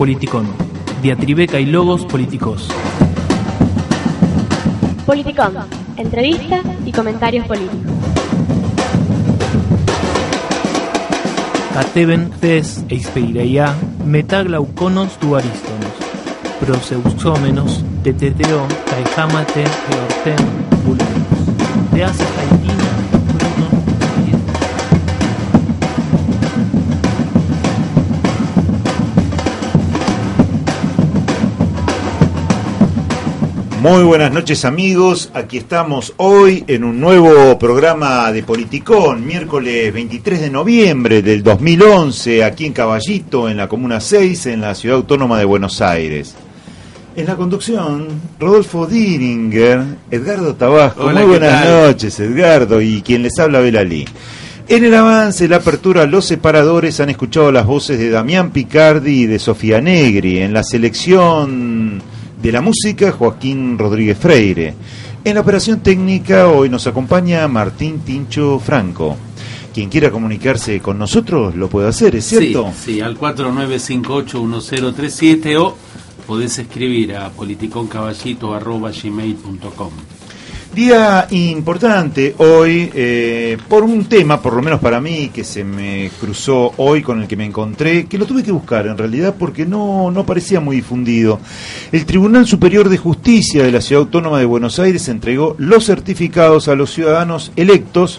Politicón. Diatribeca y logos políticos. Politicón. Entrevistas y comentarios políticos. Cateben tes eispeireia metaglauconos tu arístonos. Proseuxómenos teteteo caejamate georten vulgaris. De hace caitina. Muy buenas noches, amigos, aquí estamos hoy en un nuevo programa de Politicón, miércoles 23 de noviembre del 2011, aquí en Caballito, en la Comuna 6, en la Ciudad Autónoma de Buenos Aires. En la conducción, Rodolfo Diringer, Edgardo Tabasco. Hola, muy buenas tal? noches, Edgardo, y quien les habla, Belalí. En el avance, la apertura, los separadores han escuchado las voces de Damián Picardi y de Sofía Negri. En la selección de la música, Joaquín Rodríguez Freire. En la operación técnica hoy nos acompaña Martín Tincho Franco. Quien quiera comunicarse con nosotros lo puede hacer, ¿es cierto? Sí, al 49581037 o podés escribir a politiconcaballito@gmail.com. Día importante hoy, por un tema, por lo menos para mí, que se me cruzó hoy, con el que me encontré, que lo tuve que buscar en realidad porque no parecía muy difundido. El Tribunal Superior de Justicia de la Ciudad Autónoma de Buenos Aires entregó los certificados a los ciudadanos electos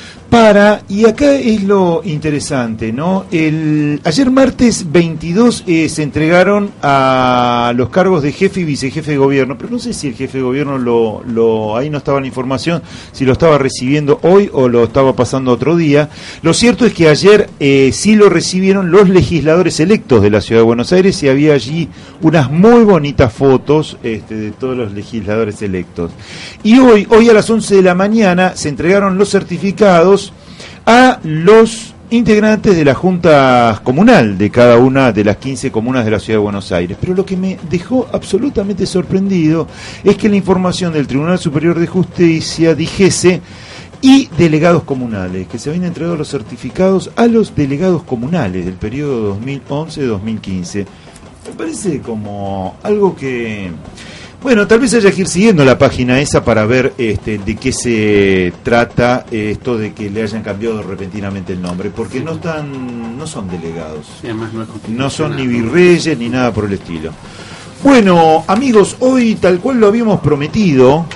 y acá es lo interesante, ¿no? Ayer martes 22 se entregaron a los cargos de jefe y vicejefe de gobierno, pero no sé si el jefe de gobierno ahí no estaba la información, si lo estaba recibiendo hoy o lo estaba pasando otro día. Lo cierto es que ayer sí lo recibieron los legisladores electos de la Ciudad de Buenos Aires y había allí unas muy bonitas fotos de todos los legisladores electos. Y hoy a las 11 de la mañana se entregaron los certificados a los integrantes de la Junta Comunal de cada una de las 15 comunas de la Ciudad de Buenos Aires. Pero lo que me dejó absolutamente sorprendido es que la información del Tribunal Superior de Justicia dijese y delegados comunales, que se habían entregado los certificados a los delegados comunales del periodo 2011-2015. Me parece como algo que... Bueno, tal vez haya que ir siguiendo la página esa para ver de qué se trata esto de que le hayan cambiado repentinamente el nombre, porque no son delegados, Sí, además no son ni virreyes ni nada por el estilo. Bueno, amigos, hoy tal cual lo habíamos prometido,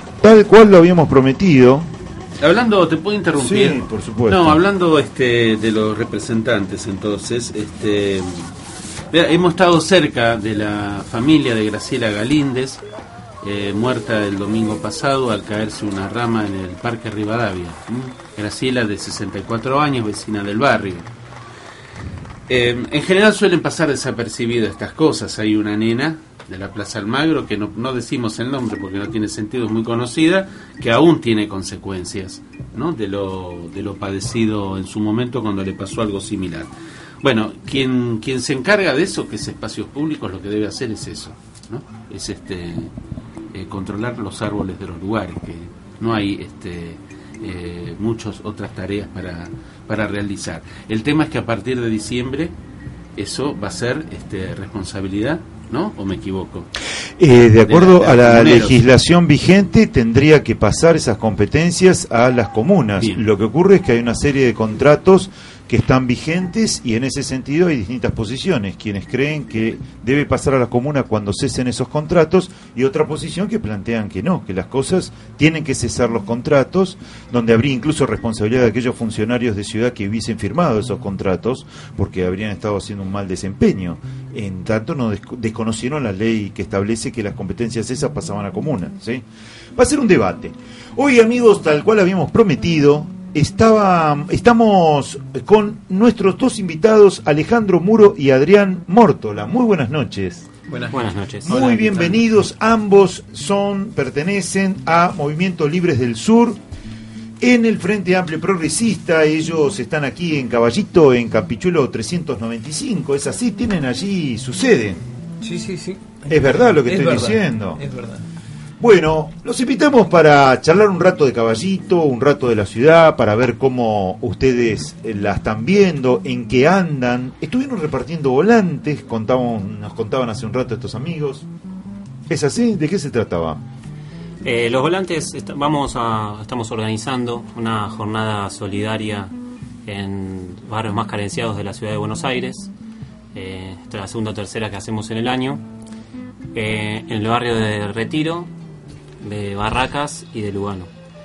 Hablando, ¿te puedo interrumpir? Sí, por supuesto. No, hablando de los representantes, entonces, hemos estado cerca de la familia de Graciela Galíndez, muerta el domingo pasado al caerse una rama en el Parque Rivadavia. Graciela, de 64 años, vecina del barrio. En general suelen pasar desapercibidas estas cosas. Hay una nena de la Plaza Almagro, que no decimos el nombre porque no tiene sentido, es muy conocida, que aún tiene consecuencias, ¿no? de lo padecido en su momento cuando le pasó algo similar. Bueno, quien se encarga de eso, que es espacios públicos, lo que debe hacer es eso, ¿no? Es controlar los árboles de los lugares, que no hay muchas otras tareas para realizar. El tema es que a partir de diciembre eso va a ser responsabilidad, ¿no? ¿O me equivoco? De acuerdo a la comuneros. legislación vigente, tendría que pasar esas competencias a las comunas. Bien. Lo que ocurre es que hay una serie de contratos que están vigentes y en ese sentido hay distintas posiciones. Quienes creen que debe pasar a la comuna cuando cesen esos contratos y otra posición que plantean que no, que las cosas tienen que cesar los contratos, donde habría incluso responsabilidad de aquellos funcionarios de ciudad que hubiesen firmado esos contratos porque habrían estado haciendo un mal desempeño. En tanto no desconocieron la ley que establece que las competencias esas pasaban a comuna, ¿sí? Va a ser un debate. Hoy, amigos, tal cual habíamos prometido, estamos con nuestros dos invitados, Alejandro Muro y Adrián Mórtola. Muy buenas noches. Buenas noches. Muy Hola, bienvenidos. Ambos pertenecen a Movimiento Libres del Sur, en el Frente Amplio Progresista. Ellos están aquí en Caballito, en Campichuelo 395. ¿Es así? ¿Tienen allí su sede? Sí. Es verdad lo que estoy verdad, diciendo. Es verdad. Bueno, los invitamos para charlar un rato de Caballito, un rato de la ciudad, para ver cómo ustedes la están viendo, en qué andan. Estuvieron repartiendo volantes, nos contaban hace un rato estos amigos. ¿Es así? ¿De qué se trataba? Los volantes, estamos organizando una jornada solidaria en barrios más carenciados de la ciudad de Buenos Aires. Esta es la segunda o tercera que hacemos en el año. En el barrio de Retiro, de Barracas y de Lugano.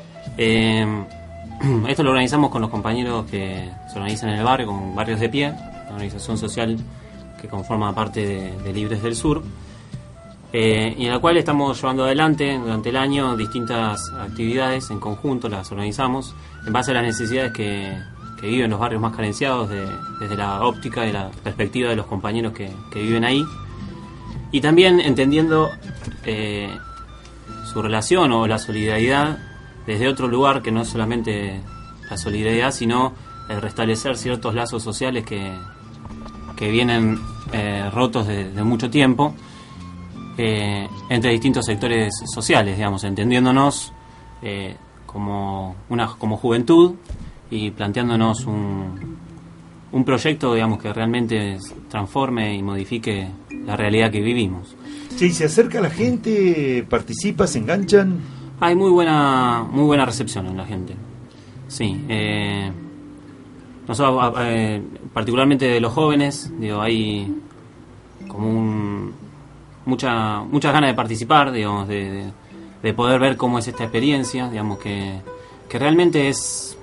Esto lo organizamos con los compañeros que se organizan en el barrio, con Barrios de Pie, una organización social que conforma parte de Libres del Sur, y en la cual estamos llevando adelante durante el año distintas actividades en conjunto, las organizamos en base a las necesidades que viven los barrios más carenciados, desde la óptica y la perspectiva de los compañeros que viven ahí, y también entendiendo su relación o la solidaridad desde otro lugar, que no es solamente la solidaridad, sino el restablecer ciertos lazos sociales que vienen rotos de mucho tiempo, entre distintos sectores sociales, digamos, entendiéndonos como juventud y planteándonos un proyecto, digamos, que realmente transforme y modifique la realidad que vivimos. Sí, se acerca la gente, participa, se enganchan. Hay muy buena recepción en la gente. Sí, nosotros, particularmente de los jóvenes, digo, hay como muchas ganas de participar, digamos, de poder ver cómo es esta experiencia, digamos, que realmente es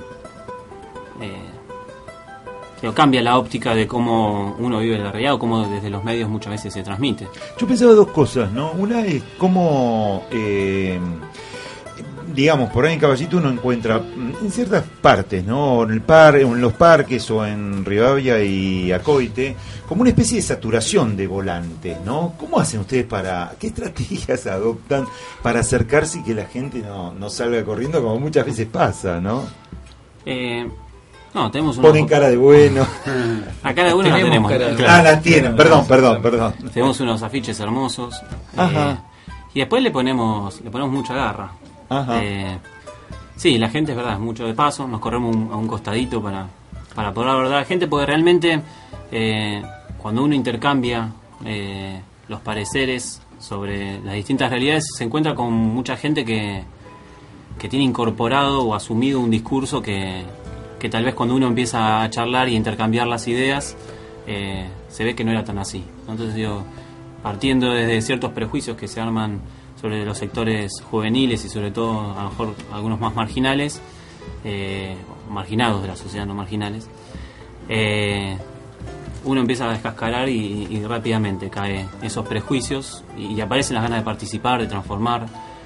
cambia la óptica de cómo uno vive la realidad o cómo desde los medios muchas veces se transmite. Yo pensaba dos cosas, ¿no? Una es cómo, digamos, por ahí en Caballito uno encuentra en ciertas partes, ¿no? En los parques o en Rivadavia y Acoite, como una especie de saturación de volantes, ¿no? ¿Cómo hacen ustedes qué estrategias adoptan para acercarse y que la gente no salga corriendo como muchas veces pasa, ¿no? No, tenemos ponen cara de bueno. La cara de bueno la tenemos. La tienen, perdón. Tenemos unos afiches hermosos. Y después le ponemos mucha garra. Sí, la gente es verdad, es mucho de paso. Nos corremos a un costadito para poder abordar a la gente, porque realmente cuando uno intercambia los pareceres sobre las distintas realidades, se encuentra con mucha gente que tiene incorporado o asumido un discurso que tal vez cuando uno empieza a charlar y intercambiar las ideas, se ve que no era tan así. Entonces, digo, partiendo desde ciertos prejuicios que se arman sobre los sectores juveniles y sobre todo, a lo mejor, algunos más marginales, marginados de la sociedad, no marginales, uno empieza a descascarar y rápidamente cae esos prejuicios y aparecen las ganas de participar, de transformar,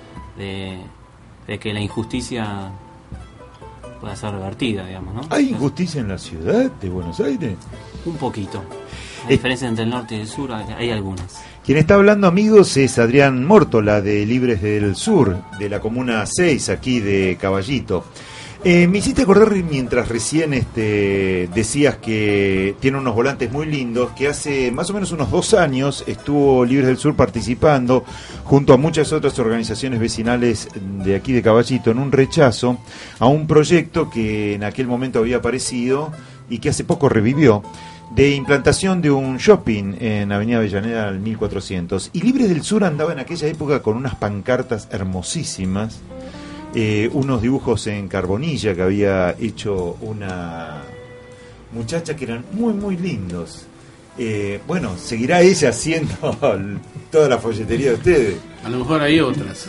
de que la injusticia pueda ser revertida, digamos, ¿no? ¿Hay injusticia en la ciudad de Buenos Aires? Un poquito. La diferencia entre el norte y el sur, hay algunas. Quien está hablando, amigos, es Adrián Mórtola, de Libres del Sur, de la Comuna 6, aquí de Caballito. Me hiciste acordar mientras recién decías que tiene unos volantes muy lindos, que hace más o menos unos 2 años estuvo Libres del Sur participando junto a muchas otras organizaciones vecinales de aquí de Caballito en un rechazo a un proyecto que en aquel momento había aparecido y que hace poco revivió, de implantación de un shopping en Avenida Avellaneda al 1400. Y Libres del Sur andaba en aquella época con unas pancartas hermosísimas, unos dibujos en carbonilla que había hecho una muchacha que eran muy muy lindos. Bueno, seguirá ella haciendo toda la folletería de ustedes. A lo mejor hay otras.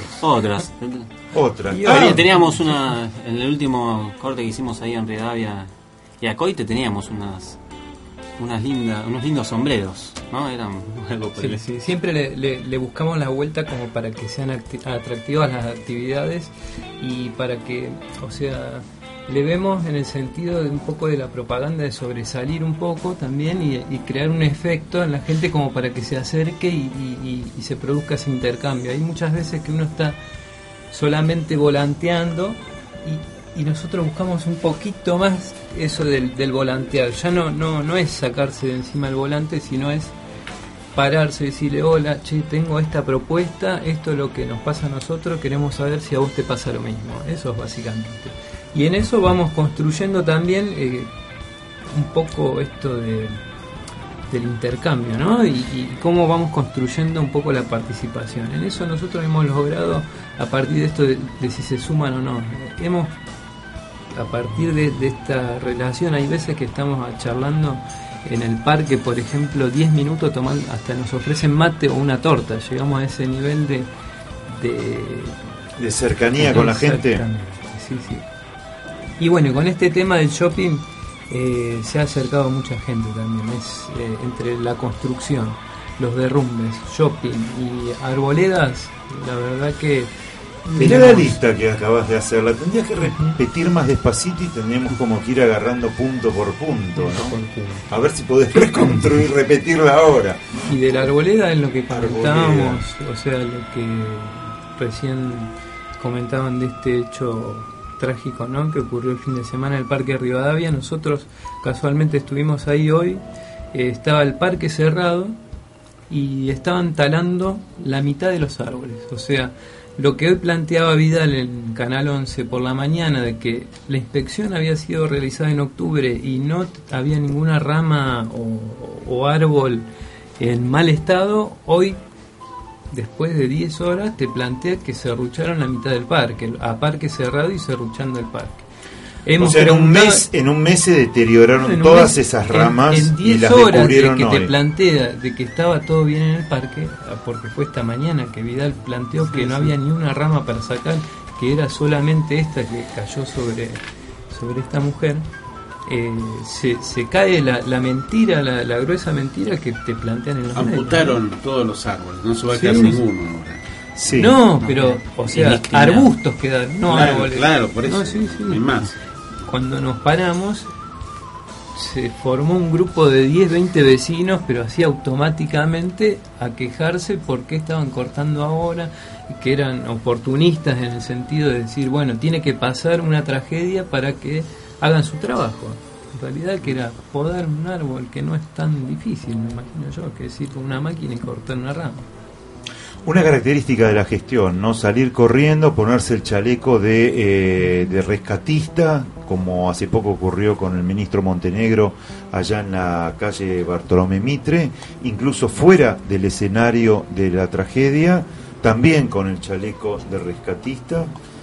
Teníamos una, en el último corte que hicimos ahí en Rivadavia y Acoite, teníamos unos lindos sombreros, ¿no? Eran algo sí, siempre le buscamos la vuelta como para que sean atractivas las actividades y para que, o sea, le vemos en el sentido de un poco de la propaganda, de sobresalir un poco también y crear un efecto en la gente como para que se acerque y se produzca ese intercambio. Hay muchas veces que uno está solamente volanteando y nosotros buscamos un poquito más eso del volantear. Ya no es sacarse de encima el volante, sino es pararse y decirle, hola, che, tengo esta propuesta, esto es lo que nos pasa a nosotros, queremos saber si a vos te pasa lo mismo. Eso es básicamente. Y en eso vamos construyendo también un poco esto del intercambio, ¿no? Y cómo vamos construyendo un poco la participación. En eso nosotros hemos logrado, a partir de esto de si se suman o no, a partir de esta relación, hay veces que estamos charlando en el parque, por ejemplo, 10 minutos tomando, hasta nos ofrecen mate o una torta. Llegamos a ese nivel de cercanía con la gente. Sí, sí. Y bueno, con este tema del shopping se ha acercado mucha gente también. Es entre la construcción, los derrumbes, shopping y arboledas, la verdad que... Mirá la lista que acabas de hacer, la tendrías que repetir más despacito y tendríamos como que ir agarrando punto por punto, ¿no? A ver si podés reconstruir, repetirla ahora. Y de la arboleda en lo que comentábamos, o sea, lo que recién comentaban de este hecho trágico, ¿no?, que ocurrió el fin de semana en el Parque Rivadavia. Nosotros casualmente estuvimos ahí hoy, estaba el parque cerrado y estaban talando la mitad de los árboles, o sea... Lo que hoy planteaba Vidal en Canal 11 por la mañana, de que la inspección había sido realizada en octubre y no había ninguna rama o árbol en mal estado, hoy, después de 10 horas, te plantea que serrucharon la mitad del parque, a parque cerrado y serruchando el parque. O sea, en un mes se deterioraron todas esas ramas y las descubrieron hoy. En 10 horas de que hoy. te plantea de que estaba todo bien en el parque, porque fue esta mañana que Vidal planteó que no había ni una rama para sacar, que era solamente esta que cayó sobre esta mujer, se cae la mentira, la gruesa mentira que te plantean en los medios. Amputaron todos los árboles, no se va a quedar ninguno ahora. Sí. No, pero, o sea, arbustos quedaron, no claro, árboles. Claro, por eso, no hay más. Cuando nos paramos, se formó un grupo de 10, 20 vecinos, pero así automáticamente a quejarse porque estaban cortando ahora, que eran oportunistas en el sentido de decir, bueno, tiene que pasar una tragedia para que hagan su trabajo. En realidad que era podar un árbol, que no es tan difícil, me imagino yo, que decir con una máquina y cortar una rama. Una característica de la gestión, ¿no? Salir corriendo, ponerse el chaleco de rescatista, como hace poco ocurrió con el ministro Montenegro allá en la calle Bartolomé Mitre, incluso fuera del escenario de la tragedia, también con el chaleco de rescatista.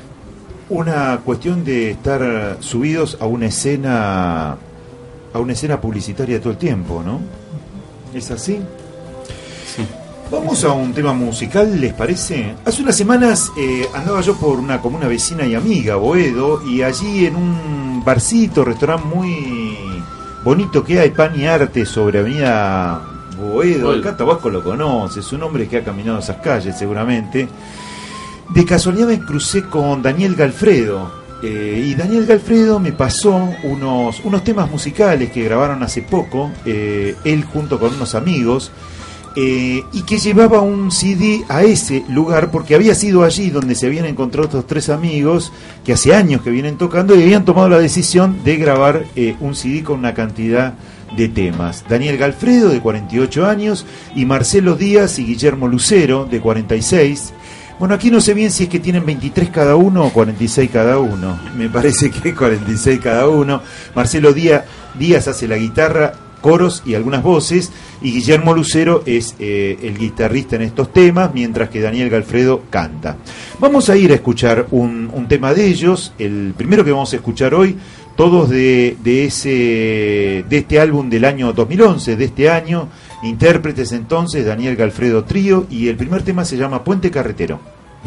Una cuestión de estar subidos a una escena publicitaria todo el tiempo, ¿no? ¿Es así? Sí. Vamos a un tema musical, ¿les parece? Hace unas semanas andaba yo por una comuna vecina y amiga, Boedo, y allí en un barcito, restaurante muy bonito que hay, Pan y Arte, sobre Avenida Boedo. El Catahuasco lo conoce, es un hombre que ha caminado esas calles seguramente. De casualidad me crucé con Daniel Galfredo, y Daniel Galfredo me pasó unos temas musicales que grabaron hace poco, él junto con unos amigos, y que llevaba un CD a ese lugar porque había sido allí donde se habían encontrado estos tres amigos que hace años que vienen tocando y habían tomado la decisión de grabar un CD con una cantidad de temas. Daniel Galfredo, de 48 años, y Marcelo Díaz y Guillermo Lucero, de 46. Bueno, aquí no sé bien si es que tienen 23 cada uno o 46 cada uno. Me parece que 46 cada uno. Marcelo Díaz hace la guitarra, coros y algunas voces, y Guillermo Lucero es el guitarrista en estos temas, mientras que Daniel Galfredo canta. Vamos a ir a escuchar un tema de ellos, el primero que vamos a escuchar hoy, todos de este álbum del año 2011, de este año, intérpretes entonces, Daniel Galfredo Trío, y el primer tema se llama Puente Carretero.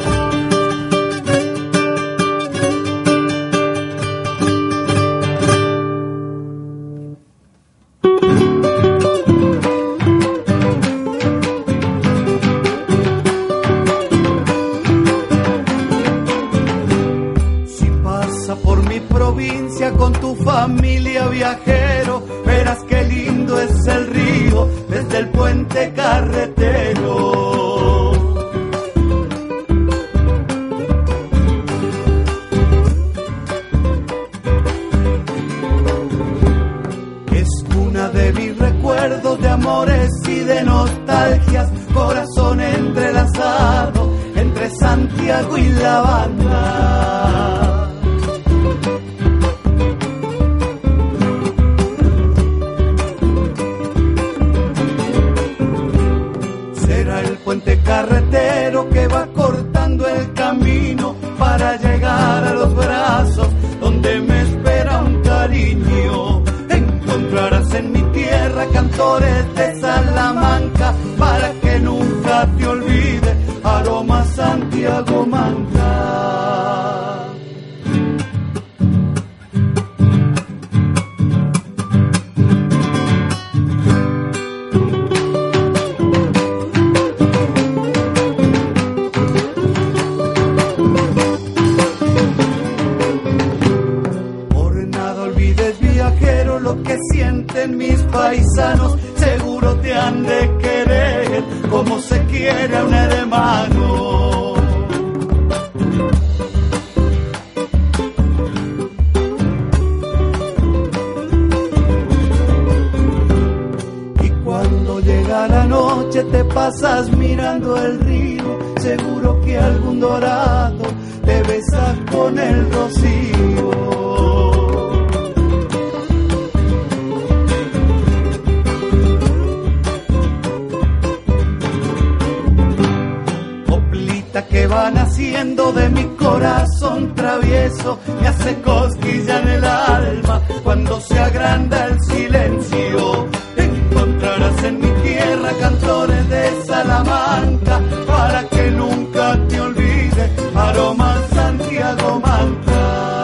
Con tu familia viajero, verás qué lindo es el río desde el puente carretero. Es una de mis recuerdos de amores y de de nostalgias, corazón entrelazado entre Santiago y la banda. Será el puente carretero que va cortando el camino para llegar a los brazos donde me espera un cariño. Encontrarás en mi tierra cantores de Salamanca para que nunca te olvide aroma Santiago Manta. Lo que sienten mis paisanos, seguro te han de querer como se quiere a un hermano. Y cuando llega la noche te pasas mirando el río, seguro que algún dorado te besa con el rocío. Que van haciendo de mi corazón travieso, me hace cosquilla en el alma cuando se agranda el silencio. Encontrarás en mi tierra cantores de Salamanca para que nunca te olvide aroma Santiago Manta.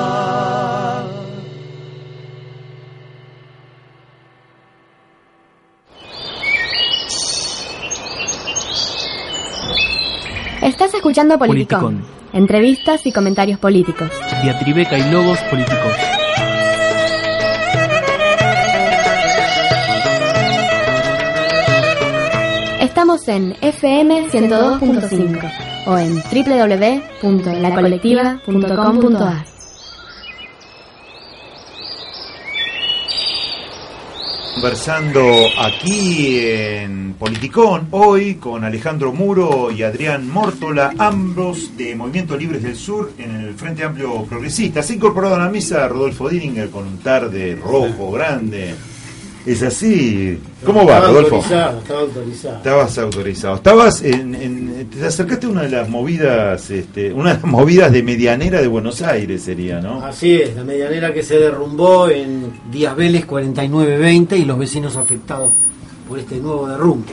Estás escuchando Politicón. Entrevistas y comentarios políticos. Diatribeca y logos políticos. Estamos en FM 102.5 o en www.lacolectiva.com.ar. Conversando aquí en Politicón, hoy con Alejandro Muro y Adrián Mórtola, ambos de Movimiento Libres del Sur en el Frente Amplio Progresista. Se ha incorporado a la mesa Rodolfo Diringer con un tarde rojo grande. ¿Es así? ¿Cómo va, Rodolfo? Estaba autorizado. Estabas autorizado. Estabas te acercaste a una de las movidas, de medianera de Buenos Aires sería, ¿no? Así es, la medianera que se derrumbó en Díaz Vélez 4920 y los vecinos afectados por este nuevo derrumbe,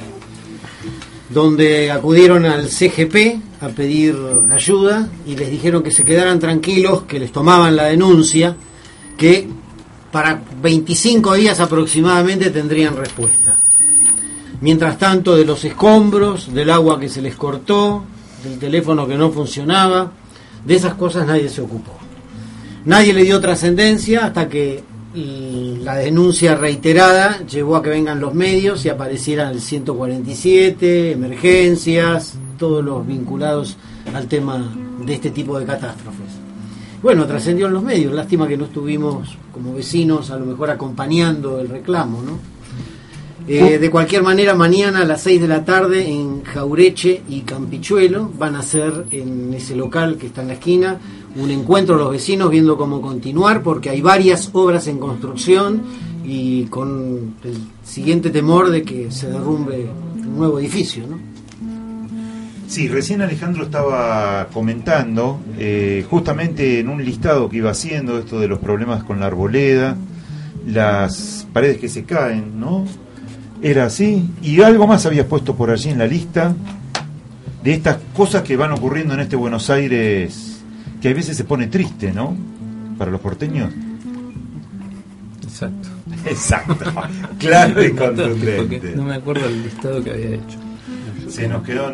donde acudieron al CGP a pedir ayuda y les dijeron que se quedaran tranquilos, que les tomaban la denuncia, que para 25 días aproximadamente tendrían respuesta. Mientras tanto, de los escombros, del agua que se les cortó, del teléfono que no funcionaba, de esas cosas nadie se ocupó. Nadie le dio trascendencia hasta que la denuncia reiterada llevó a que vengan los medios y aparecieran el 147, emergencias, todos los vinculados al tema de este tipo de catástrofes. Bueno, trascendió en los medios, lástima que no estuvimos como vecinos a lo mejor acompañando el reclamo, ¿no? De cualquier manera, mañana a las 6 de la tarde en Jaureche y Campichuelo van a hacer en ese local que está en la esquina un encuentro de los vecinos viendo cómo continuar, porque hay varias obras en construcción y con el siguiente temor de que se derrumbe un nuevo edificio, ¿no? Sí, recién Alejandro estaba comentando justamente en un listado que iba haciendo esto de los problemas con la arboleda, las paredes que se caen, ¿no? Era así, y algo más habías puesto por allí en la lista de estas cosas que van ocurriendo en este Buenos Aires, que a veces se pone triste, ¿no? Para los porteños. Exacto. Exacto, claro y contundente. No me acuerdo el listado que había hecho. Se nos quedó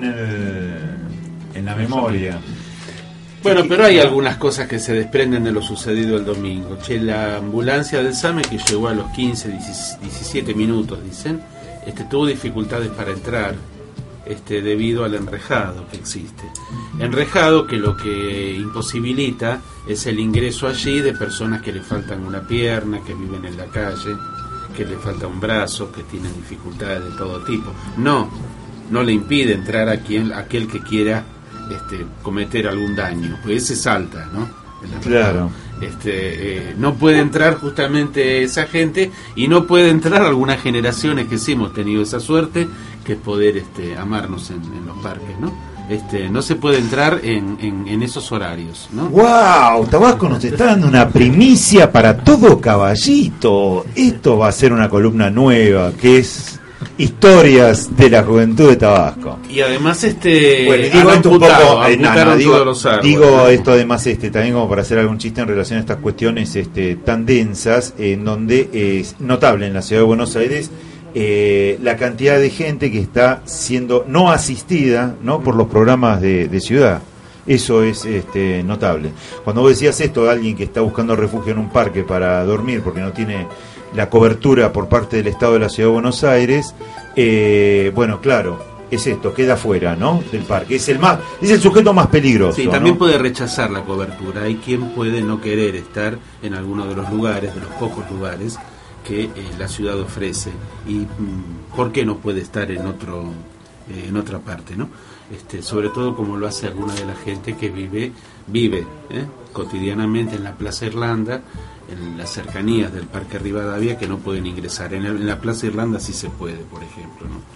en la memoria. Bueno, pero hay algunas cosas que se desprenden de lo sucedido el domingo. La ambulancia del SAME, que llegó a los 17 minutos, dicen, tuvo dificultades para entrar debido al enrejado que existe. Enrejado que lo que imposibilita es el ingreso allí de personas que le faltan una pierna, que viven en la calle, que le falta un brazo, que tienen dificultades de todo tipo. No le impide entrar a aquel que quiera cometer algún daño, pues ese salta, ¿no? Claro. No puede entrar justamente esa gente, y no puede entrar algunas generaciones que sí hemos tenido esa suerte, que es poder amarnos en los parques, ¿no? No se puede entrar en esos horarios, ¿no? ¡Wow! Tabasco nos está dando una primicia para todo Caballito. Esto va a ser una columna nueva, que es Historias de la Juventud de Tabasco. Y además digo esto un poco, digo esto además también como para hacer algún chiste en relación a estas cuestiones tan densas, en donde es notable en la ciudad de Buenos Aires la cantidad de gente que está siendo no asistida, ¿no?, por los programas de ciudad. Eso es notable. Cuando vos decías esto de alguien que está buscando refugio en un parque para dormir porque no tiene la cobertura por parte del Estado de la Ciudad de Buenos Aires, bueno, claro, es esto, queda fuera, ¿no?, del parque. Es el sujeto más peligroso. Sí, también, ¿no?, puede rechazar la cobertura. Hay quien puede no querer estar en alguno de los lugares, de los pocos lugares que la ciudad ofrece, y ¿por qué no puede estar en otra parte, ¿no? Sobre todo como lo hace alguna de la gente que vive cotidianamente en la Plaza Irlanda, en las cercanías del Parque Rivadavia, que no pueden ingresar. En la Plaza Irlanda sí se puede, por ejemplo, ¿no?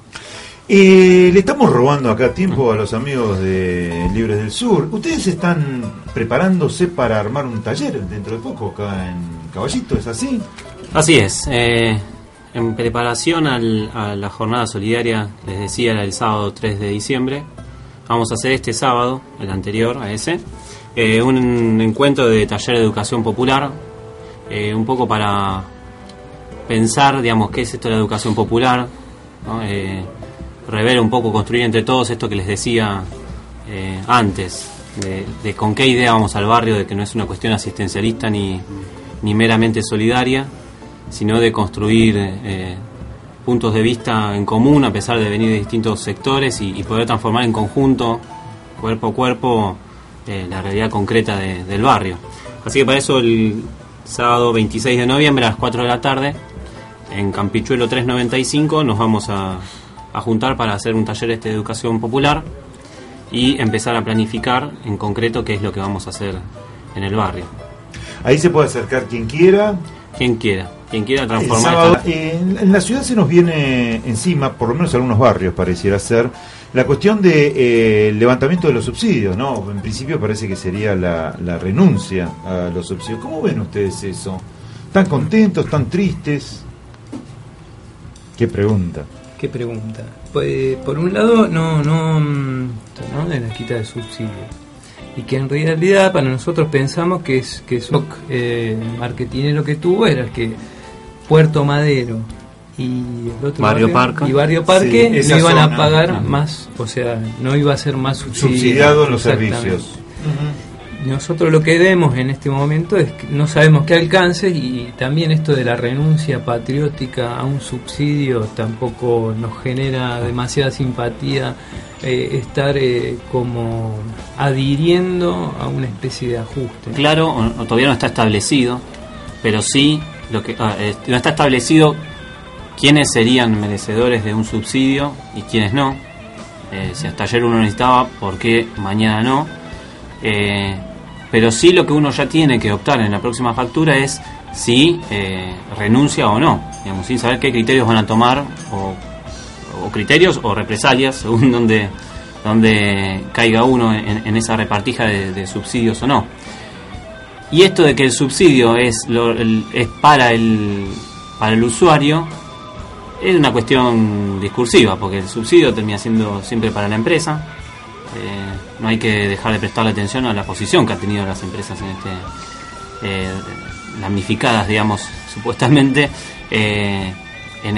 Le estamos robando acá tiempo a los amigos de Libres del Sur. Ustedes están preparándose para armar un taller dentro de poco acá en Caballito, ¿es así? Así es. En preparación a la jornada solidaria, les decía, era el sábado 3 de diciembre. Vamos a hacer este sábado, el anterior a ese, un encuentro de taller de educación popular, un poco para pensar, digamos, qué es esto de la educación popular, ¿no? Rever un poco, construir entre todos esto que les decía antes, de con qué idea vamos al barrio, de que no es una cuestión asistencialista ni meramente solidaria, sino de construir puntos de vista en común, a pesar de venir de distintos sectores, y poder transformar en conjunto, cuerpo a cuerpo, la realidad concreta del barrio. Así que para eso el sábado 26 de noviembre a las 4 de la tarde, en Campichuelo 395, nos vamos a juntar para hacer un taller de educación popular y empezar a planificar en concreto qué es lo que vamos a hacer en el barrio. Ahí se puede acercar quien quiera. Quien quiera transformar. Sábado, en la ciudad se nos viene encima, por lo menos algunos barrios pareciera ser, la cuestión de levantamiento de los subsidios, ¿no? En principio parece que sería la renuncia a los subsidios. ¿Cómo ven ustedes eso? ¿Están contentos? ¿Están tristes? ¿Qué pregunta? Pues, por un lado, no de la quita de subsidios. Y que en realidad para nosotros pensamos que el marketinero que tuvo era el que Puerto Madero y el otro Barrio Parque sí, no iban a pagar más, o sea, no iba a ser más subsidiado los servicios. Uh-huh. Nosotros lo que vemos en este momento es que no sabemos qué alcance, y también esto de la renuncia patriótica a un subsidio tampoco nos genera demasiada simpatía, estar como adhiriendo a una especie de ajuste. Claro, todavía no está establecido, pero sí no está establecido quiénes serían merecedores de un subsidio y quiénes no. Si hasta ayer uno necesitaba, ¿por qué mañana no? Pero sí lo que uno ya tiene que optar en la próxima factura es si renuncia o no, digamos, sin saber qué criterios van a tomar, o criterios o represalias según donde caiga uno en esa repartija de subsidios o no. Y esto de que el subsidio es para el usuario es una cuestión discursiva, porque el subsidio termina siendo siempre para la empresa. No hay que dejar de prestarle atención a la posición que han tenido las empresas damnificadas, digamos, supuestamente en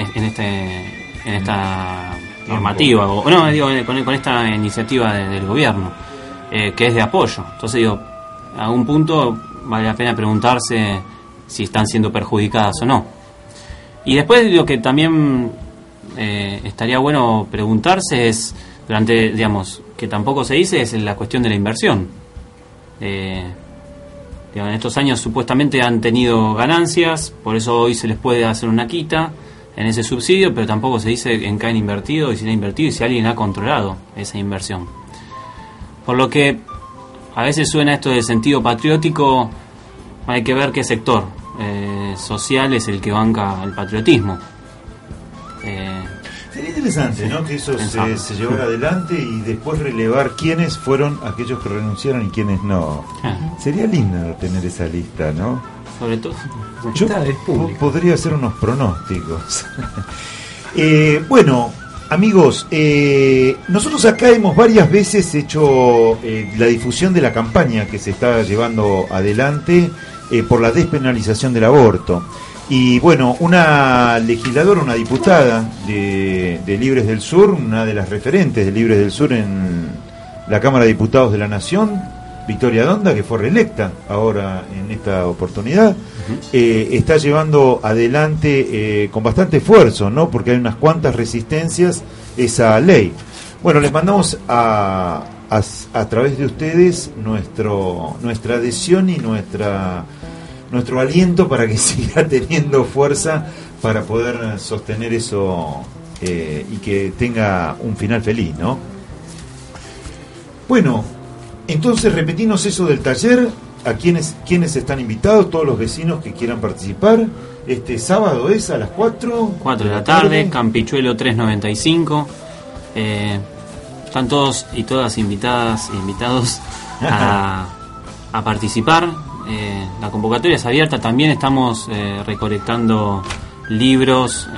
esta normativa, con esta iniciativa del gobierno, que es de apoyo. Entonces a algún punto vale la pena preguntarse si están siendo perjudicadas o no. Y después lo que también estaría bueno preguntarse es, que tampoco se dice, es la cuestión de la inversión. En estos años supuestamente han tenido ganancias, por eso hoy se les puede hacer una quita en ese subsidio, pero tampoco se dice en qué han invertido y si han invertido y si alguien ha controlado esa inversión. Por lo que a veces suena esto del sentido patriótico, hay que ver qué sector social es el que banca el patriotismo. Sería interesante, ¿no?, que eso se llevara adelante y después relevar quiénes fueron aquellos que renunciaron y quiénes no. Sería lindo tener esa lista, ¿no? Sobre todo. Yo podría hacer unos pronósticos. Bueno, amigos, nosotros acá hemos varias veces hecho la difusión de la campaña que se está llevando adelante por la despenalización del aborto. Y bueno, una legisladora, una diputada de Libres del Sur, una de las referentes de Libres del Sur en la Cámara de Diputados de la Nación, Victoria Donda, que fue reelecta ahora en esta oportunidad, está llevando adelante con bastante esfuerzo, ¿no?, porque hay unas cuantas resistencias esa ley. Bueno, les mandamos a través de ustedes nuestra adhesión y nuestro aliento para que siga teniendo fuerza para poder sostener eso y que tenga un final feliz, ¿no? Bueno, entonces repetimos eso del taller. ¿A quiénes están invitados? Todos los vecinos que quieran participar. Este sábado es a las 4 de la tarde, Campichuelo 395. Están todos y todas invitadas e invitados a participar. La convocatoria es abierta. También estamos recolectando libros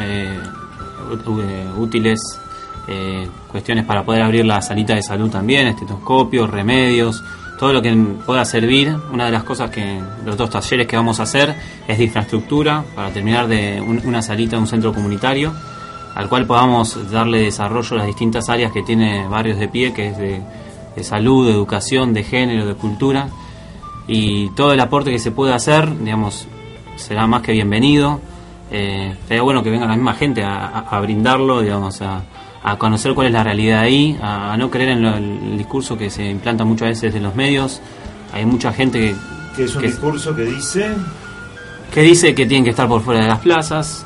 útiles, cuestiones para poder abrir la salita de salud también, estetoscopios, remedios, todo lo que pueda servir. Una de las cosas que los 2 talleres que vamos a hacer es de infraestructura, para terminar de una salita de un centro comunitario al cual podamos darle desarrollo a las distintas áreas que tiene Barrios de Pie, que es de salud, de educación, de género, de cultura. Y todo el aporte que se pueda hacer, digamos, será más que bienvenido. Sería bueno que venga la misma gente a brindarlo, digamos, a conocer cuál es la realidad ahí, a no creer en el discurso que se implanta muchas veces en los medios. Hay mucha gente que es un discurso que dice que tienen que estar por fuera de las plazas,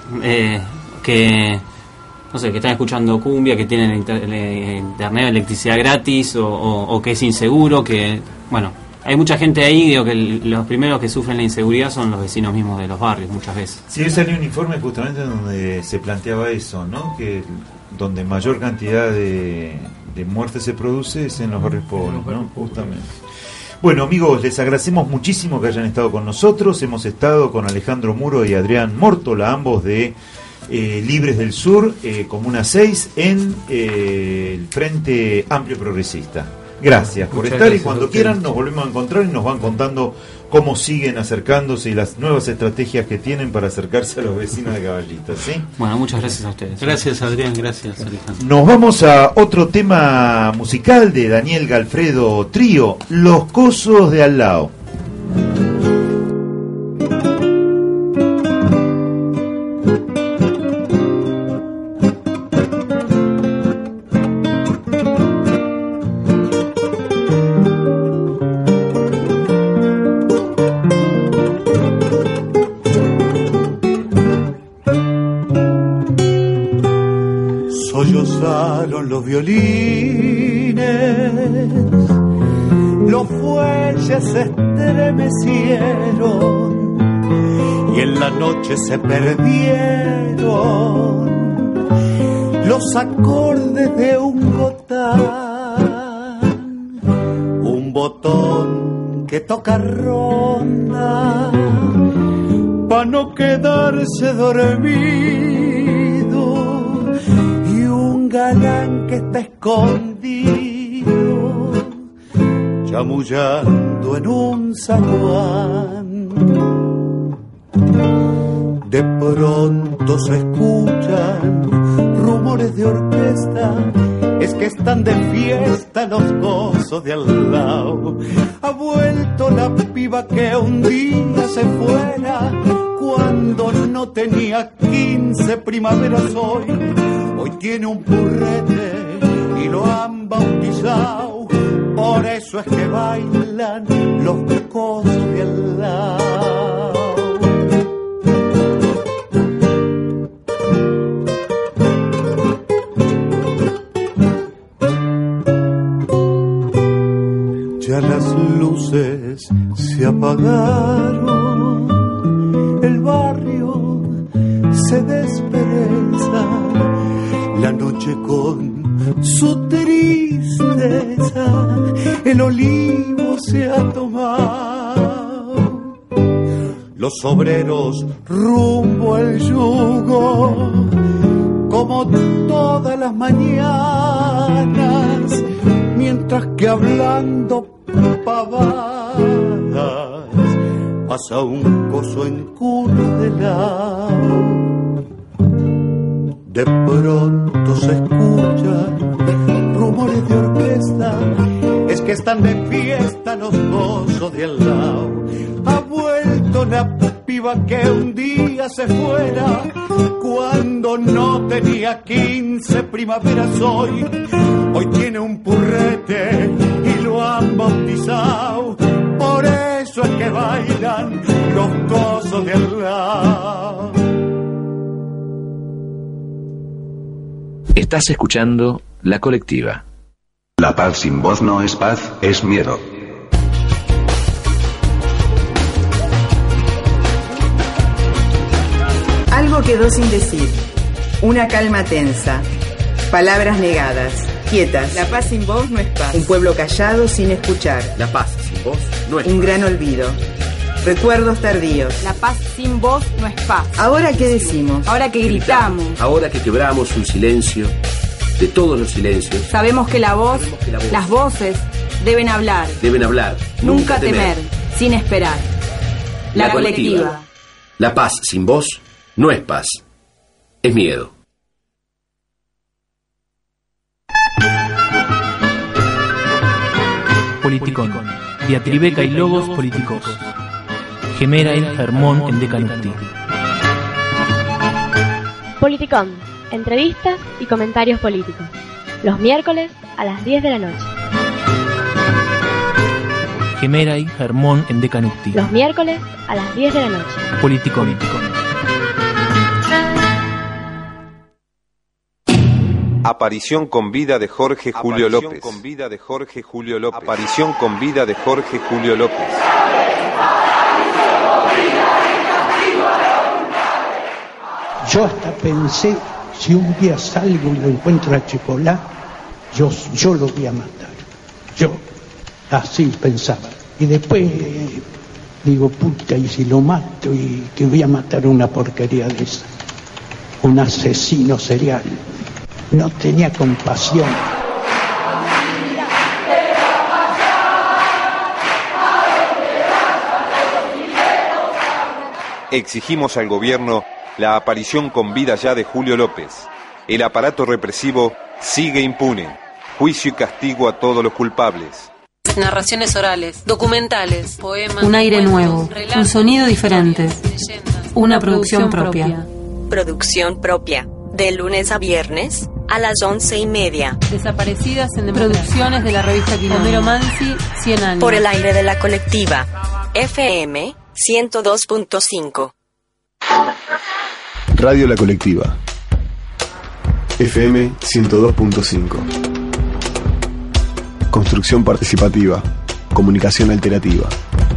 que no sé, que están escuchando cumbia, que tienen internet, electricidad gratis, o que es inseguro, que bueno. Hay mucha gente ahí, digo, que los primeros que sufren la inseguridad son los vecinos mismos de los barrios, muchas veces. Sí, hoy salió un informe justamente donde se planteaba eso, ¿no? Que donde mayor cantidad de muertes se produce es en los barrios pobres, ¿no? Justamente. Bueno, amigos, les agradecemos muchísimo que hayan estado con nosotros. Hemos estado con Alejandro Muro y Adrián Mórtola, ambos de Libres del Sur, Comuna 6, en el Frente Amplio Progresista. Gracias por estar y cuando quieran nos volvemos a encontrar y nos van contando cómo siguen acercándose y las nuevas estrategias que tienen para acercarse a los vecinos de Caballitas, ¿sí? Bueno, muchas gracias a ustedes. Gracias, Adrián, gracias, Alejandro. Nos vamos a otro tema musical de Daniel Galfredo Trío, Los Cosos de Al Lado. Los violines, los fuelles se estremecieron y en la noche se perdieron los acordes de un gotán, un botón que toca ronda pa' no quedarse dormido, galán que está escondido chamullando en un zaguán. De pronto se escuchan rumores de orquesta, es que están de fiesta los gozos de al lado. Ha vuelto la piba que un día se fuera cuando no tenía 15 primaveras hoy tiene un purrete y lo han bautizado Por eso es que bailan los cosos de al lado. Ya las luces se apagaron, el barrio se despereza, la noche con su tristeza, el olivo se ha tomado, los obreros rumbo al yugo, como todas las mañanas, mientras que hablando pavadas pasa un coso encurdelado. De pronto se escuchan rumores de orquesta, es que están de fiesta los cosos de al lado. Ha vuelto la piba que un día se fuera, cuando no tenía 15 primaveras hoy. Hoy tiene un purrete y lo han bautizado, por eso es que bailan los cosos de al lado. Estás escuchando La Colectiva. La paz sin voz no es paz, es miedo. Algo quedó sin decir. Una calma tensa. Palabras negadas. Quietas. La paz sin voz no es paz. Un pueblo callado sin escuchar. La paz sin voz no es paz. Un gran olvido. Recuerdos tardíos. La paz sin voz no es paz. ¿Ahora qué decimos? Ahora que gritamos. Ahora que quebramos un silencio, de todos los silencios. Sabemos que la voz, las voces, deben hablar. Deben hablar. Nunca temer, sin esperar. La colectiva. La paz sin voz no es paz, es miedo. Politicón. Diatribeca y logos políticos. Gemerain Hermón en Decanuti. Politicón. Entrevistas y comentarios políticos. Los miércoles a las 10 de la noche. Gemerain Hermón en Decanuti. Los miércoles a las 10 de la noche. Politicón. Aparición con vida de Jorge Julio López. Aparición con vida de Jorge Julio López. Yo hasta pensé, si un día salgo y lo encuentro a Chicolá, yo lo voy a matar. Yo así pensaba. Y después digo, puta, y si lo mato, y que voy a matar una porquería de esa. Un asesino serial. No tenía compasión. Exigimos al gobierno la aparición con vida ya de Julio López. El aparato represivo sigue impune. Juicio y castigo a todos los culpables. Narraciones orales, documentales, poemas. Un aire nuevo, un sonido diferente. Una producción propia. Producción propia. De lunes a viernes a las 11:30. Desaparecidas en producciones de la revista Quilombo. Homero Mansi, 100 años. Por el aire de la colectiva. FM 102.5. Radio La Colectiva. FM 102.5. Construcción participativa. Comunicación alternativa.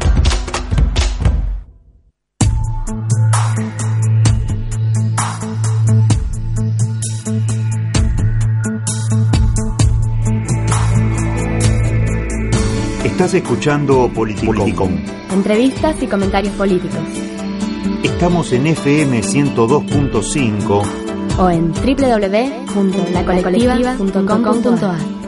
Estás escuchando Politicón. Entrevistas y comentarios políticos. Estamos en FM 102.5 o en www.lacolectiva.com.ar.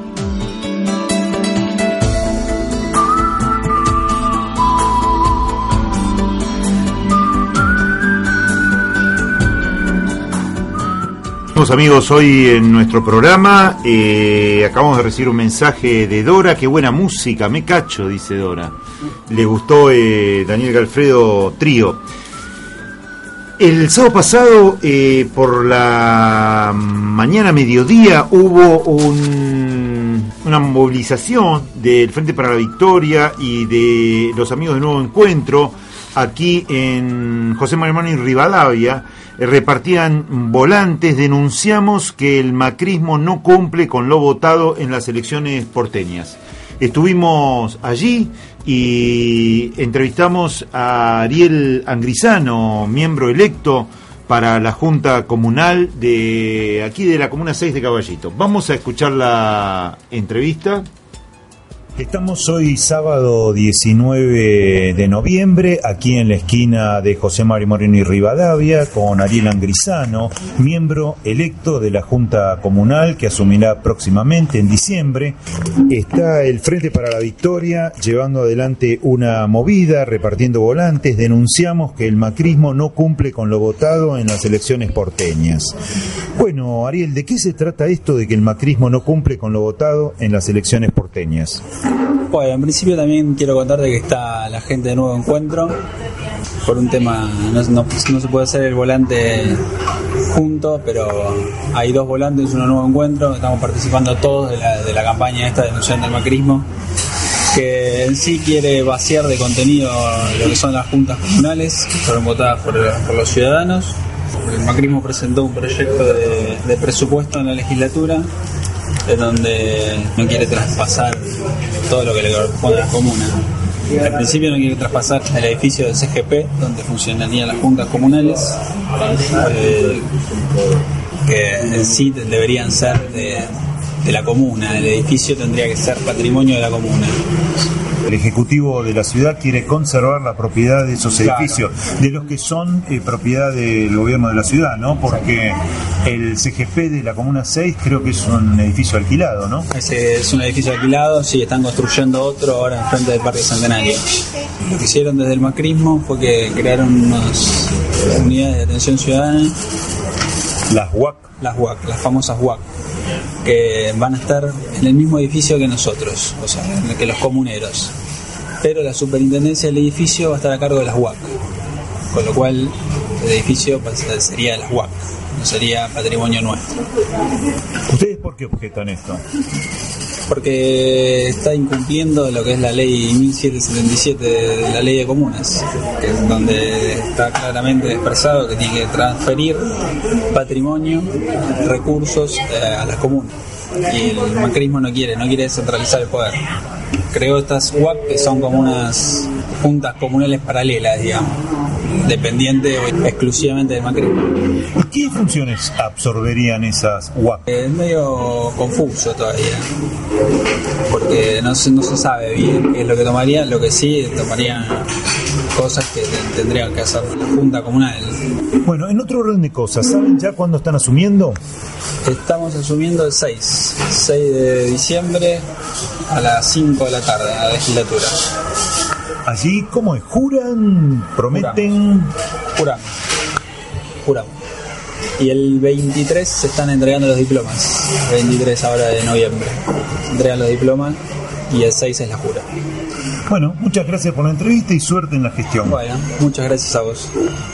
Amigos, hoy en nuestro programa acabamos de recibir un mensaje de Dora. Qué buena música, me cacho, dice Dora. Le gustó Daniel Galfredo Trío. El sábado pasado, por la mañana mediodía, hubo una movilización del Frente para la Victoria y de los amigos de Nuevo Encuentro aquí en José María Moreno y Rivadavia. Repartían volantes. Denunciamos que el macrismo no cumple con lo votado en las elecciones porteñas. Estuvimos allí y entrevistamos a Ariel Angrisano, miembro electo para la Junta Comunal de aquí de la Comuna 6 de Caballito. Vamos a escuchar la entrevista. Estamos hoy sábado 19 de noviembre, aquí en la esquina de José María Moreno y Rivadavia, con Ariel Angrisano, miembro electo de la Junta Comunal, que asumirá próximamente en diciembre. Está el Frente para la Victoria llevando adelante una movida, repartiendo volantes. Denunciamos que el macrismo no cumple con lo votado en las elecciones porteñas. Bueno, Ariel, ¿de qué se trata esto de que el macrismo no cumple con lo votado en las elecciones porteñas? Bueno, en principio también quiero contarte que está la gente de Nuevo Encuentro. Por un tema, no se puede hacer el volante junto, pero hay dos volantes, uno Nuevo Encuentro. Estamos participando todos de la campaña esta denunciando el macrismo, que en sí quiere vaciar de contenido lo que son las juntas comunales, que fueron votadas por los ciudadanos. El macrismo presentó un proyecto de presupuesto en la legislatura, en donde no quiere traspasar todo lo que le corresponde a la comuna. Al principio no quiere traspasar el edificio del CGP, donde funcionarían las juntas comunales, que en sí deberían ser de la comuna. El edificio tendría que ser patrimonio de la comuna. El Ejecutivo de la ciudad quiere conservar la propiedad de esos edificios, de los que son propiedad del gobierno de la ciudad, ¿no? Porque el CGP de la Comuna 6 creo que es un edificio alquilado, ¿no? Es un edificio alquilado, sí, están construyendo otro ahora enfrente del Parque Centenario. Lo que hicieron desde el macrismo fue que crearon unas unidades de atención ciudadana. Las UAC. Las famosas UAC, que van a estar en el mismo edificio que nosotros, o sea, que los comuneros. Pero la superintendencia del edificio va a estar a cargo de las UAC, con lo cual el edificio sería de las UAC, no sería patrimonio nuestro. ¿Ustedes por qué objetan esto? Porque está incumpliendo lo que es la ley 1777 de la ley de comunas, que es donde está claramente expresado que tiene que transferir patrimonio, recursos a las comunas. Y el macrismo no quiere descentralizar el poder. Creó estas UAC, que son como unas juntas comunales paralelas, digamos, dependientes exclusivamente del macrismo. ¿Y qué funciones absorberían esas UAC? Es medio confuso todavía, porque no se sabe bien qué es lo que tomaría. Lo que sí, tomarían cosas que tendrían que hacer la Junta Comunal. Bueno, en otro orden de cosas, ¿saben ya cuándo están asumiendo? Estamos asumiendo el 6 de diciembre a las 5 de la tarde, a la legislatura. Allí, ¿cómo es? ¿Juran? ¿Prometen? Juramos. Y el 23 se están entregando los diplomas. El 23 ahora de noviembre. Se entregan los diplomas y el 6 es la jura. Bueno, muchas gracias por la entrevista y suerte en la gestión. Bueno, muchas gracias a vos.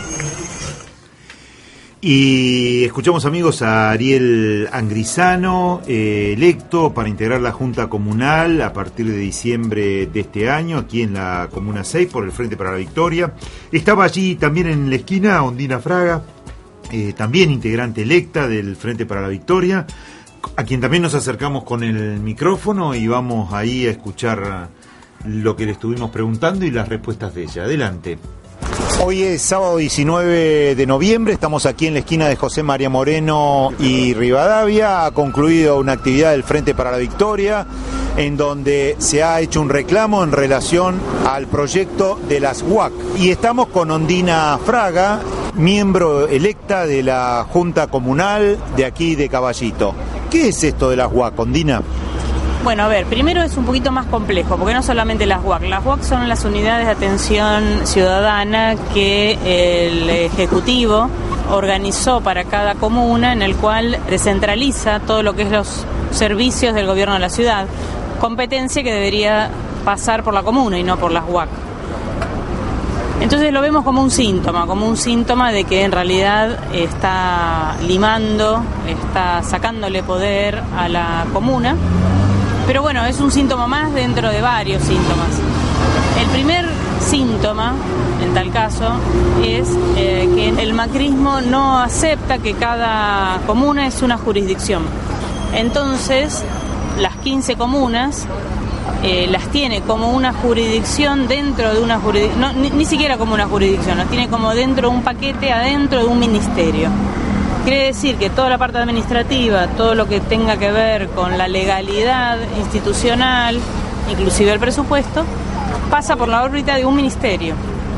Y escuchamos, amigos, a Ariel Angrisano, electo para integrar la Junta Comunal a partir de diciembre de este año, aquí en la Comuna 6, por el Frente para la Victoria. Estaba allí también en la esquina Ondina Fraga, también integrante electa del Frente para la Victoria, a quien también nos acercamos con el micrófono y vamos ahí a escuchar lo que le estuvimos preguntando y las respuestas de ella. Adelante. Hoy es sábado 19 de noviembre, estamos aquí en la esquina de José María Moreno y Rivadavia. Ha concluido una actividad del Frente para la Victoria en donde se ha hecho un reclamo en relación al proyecto de las UAC. Y estamos con Ondina Fraga, miembro electa de la Junta Comunal de aquí de Caballito. ¿Qué es esto de las UAC, Ondina? Bueno, a ver, primero es un poquito más complejo, porque no solamente las UAC. Las UAC son las unidades de atención ciudadana que el Ejecutivo organizó para cada comuna, en el cual descentraliza todo lo que es los servicios del gobierno de la ciudad, competencia que debería pasar por la comuna y no por las UAC. Entonces lo vemos como un síntoma de que en realidad está limando, está sacándole poder a la comuna Pero bueno, es un síntoma más dentro de varios síntomas. El primer síntoma, en tal caso, es que el macrismo no acepta que cada comuna es una jurisdicción. Entonces, las 15 comunas las tiene como una jurisdicción dentro de una jurisdicción, no, ni siquiera como una jurisdicción, las tiene como dentro de un paquete adentro de un ministerio. Quiere decir que toda la parte administrativa, todo lo que tenga que ver con la legalidad institucional, inclusive el presupuesto, pasa por la órbita de un ministerio.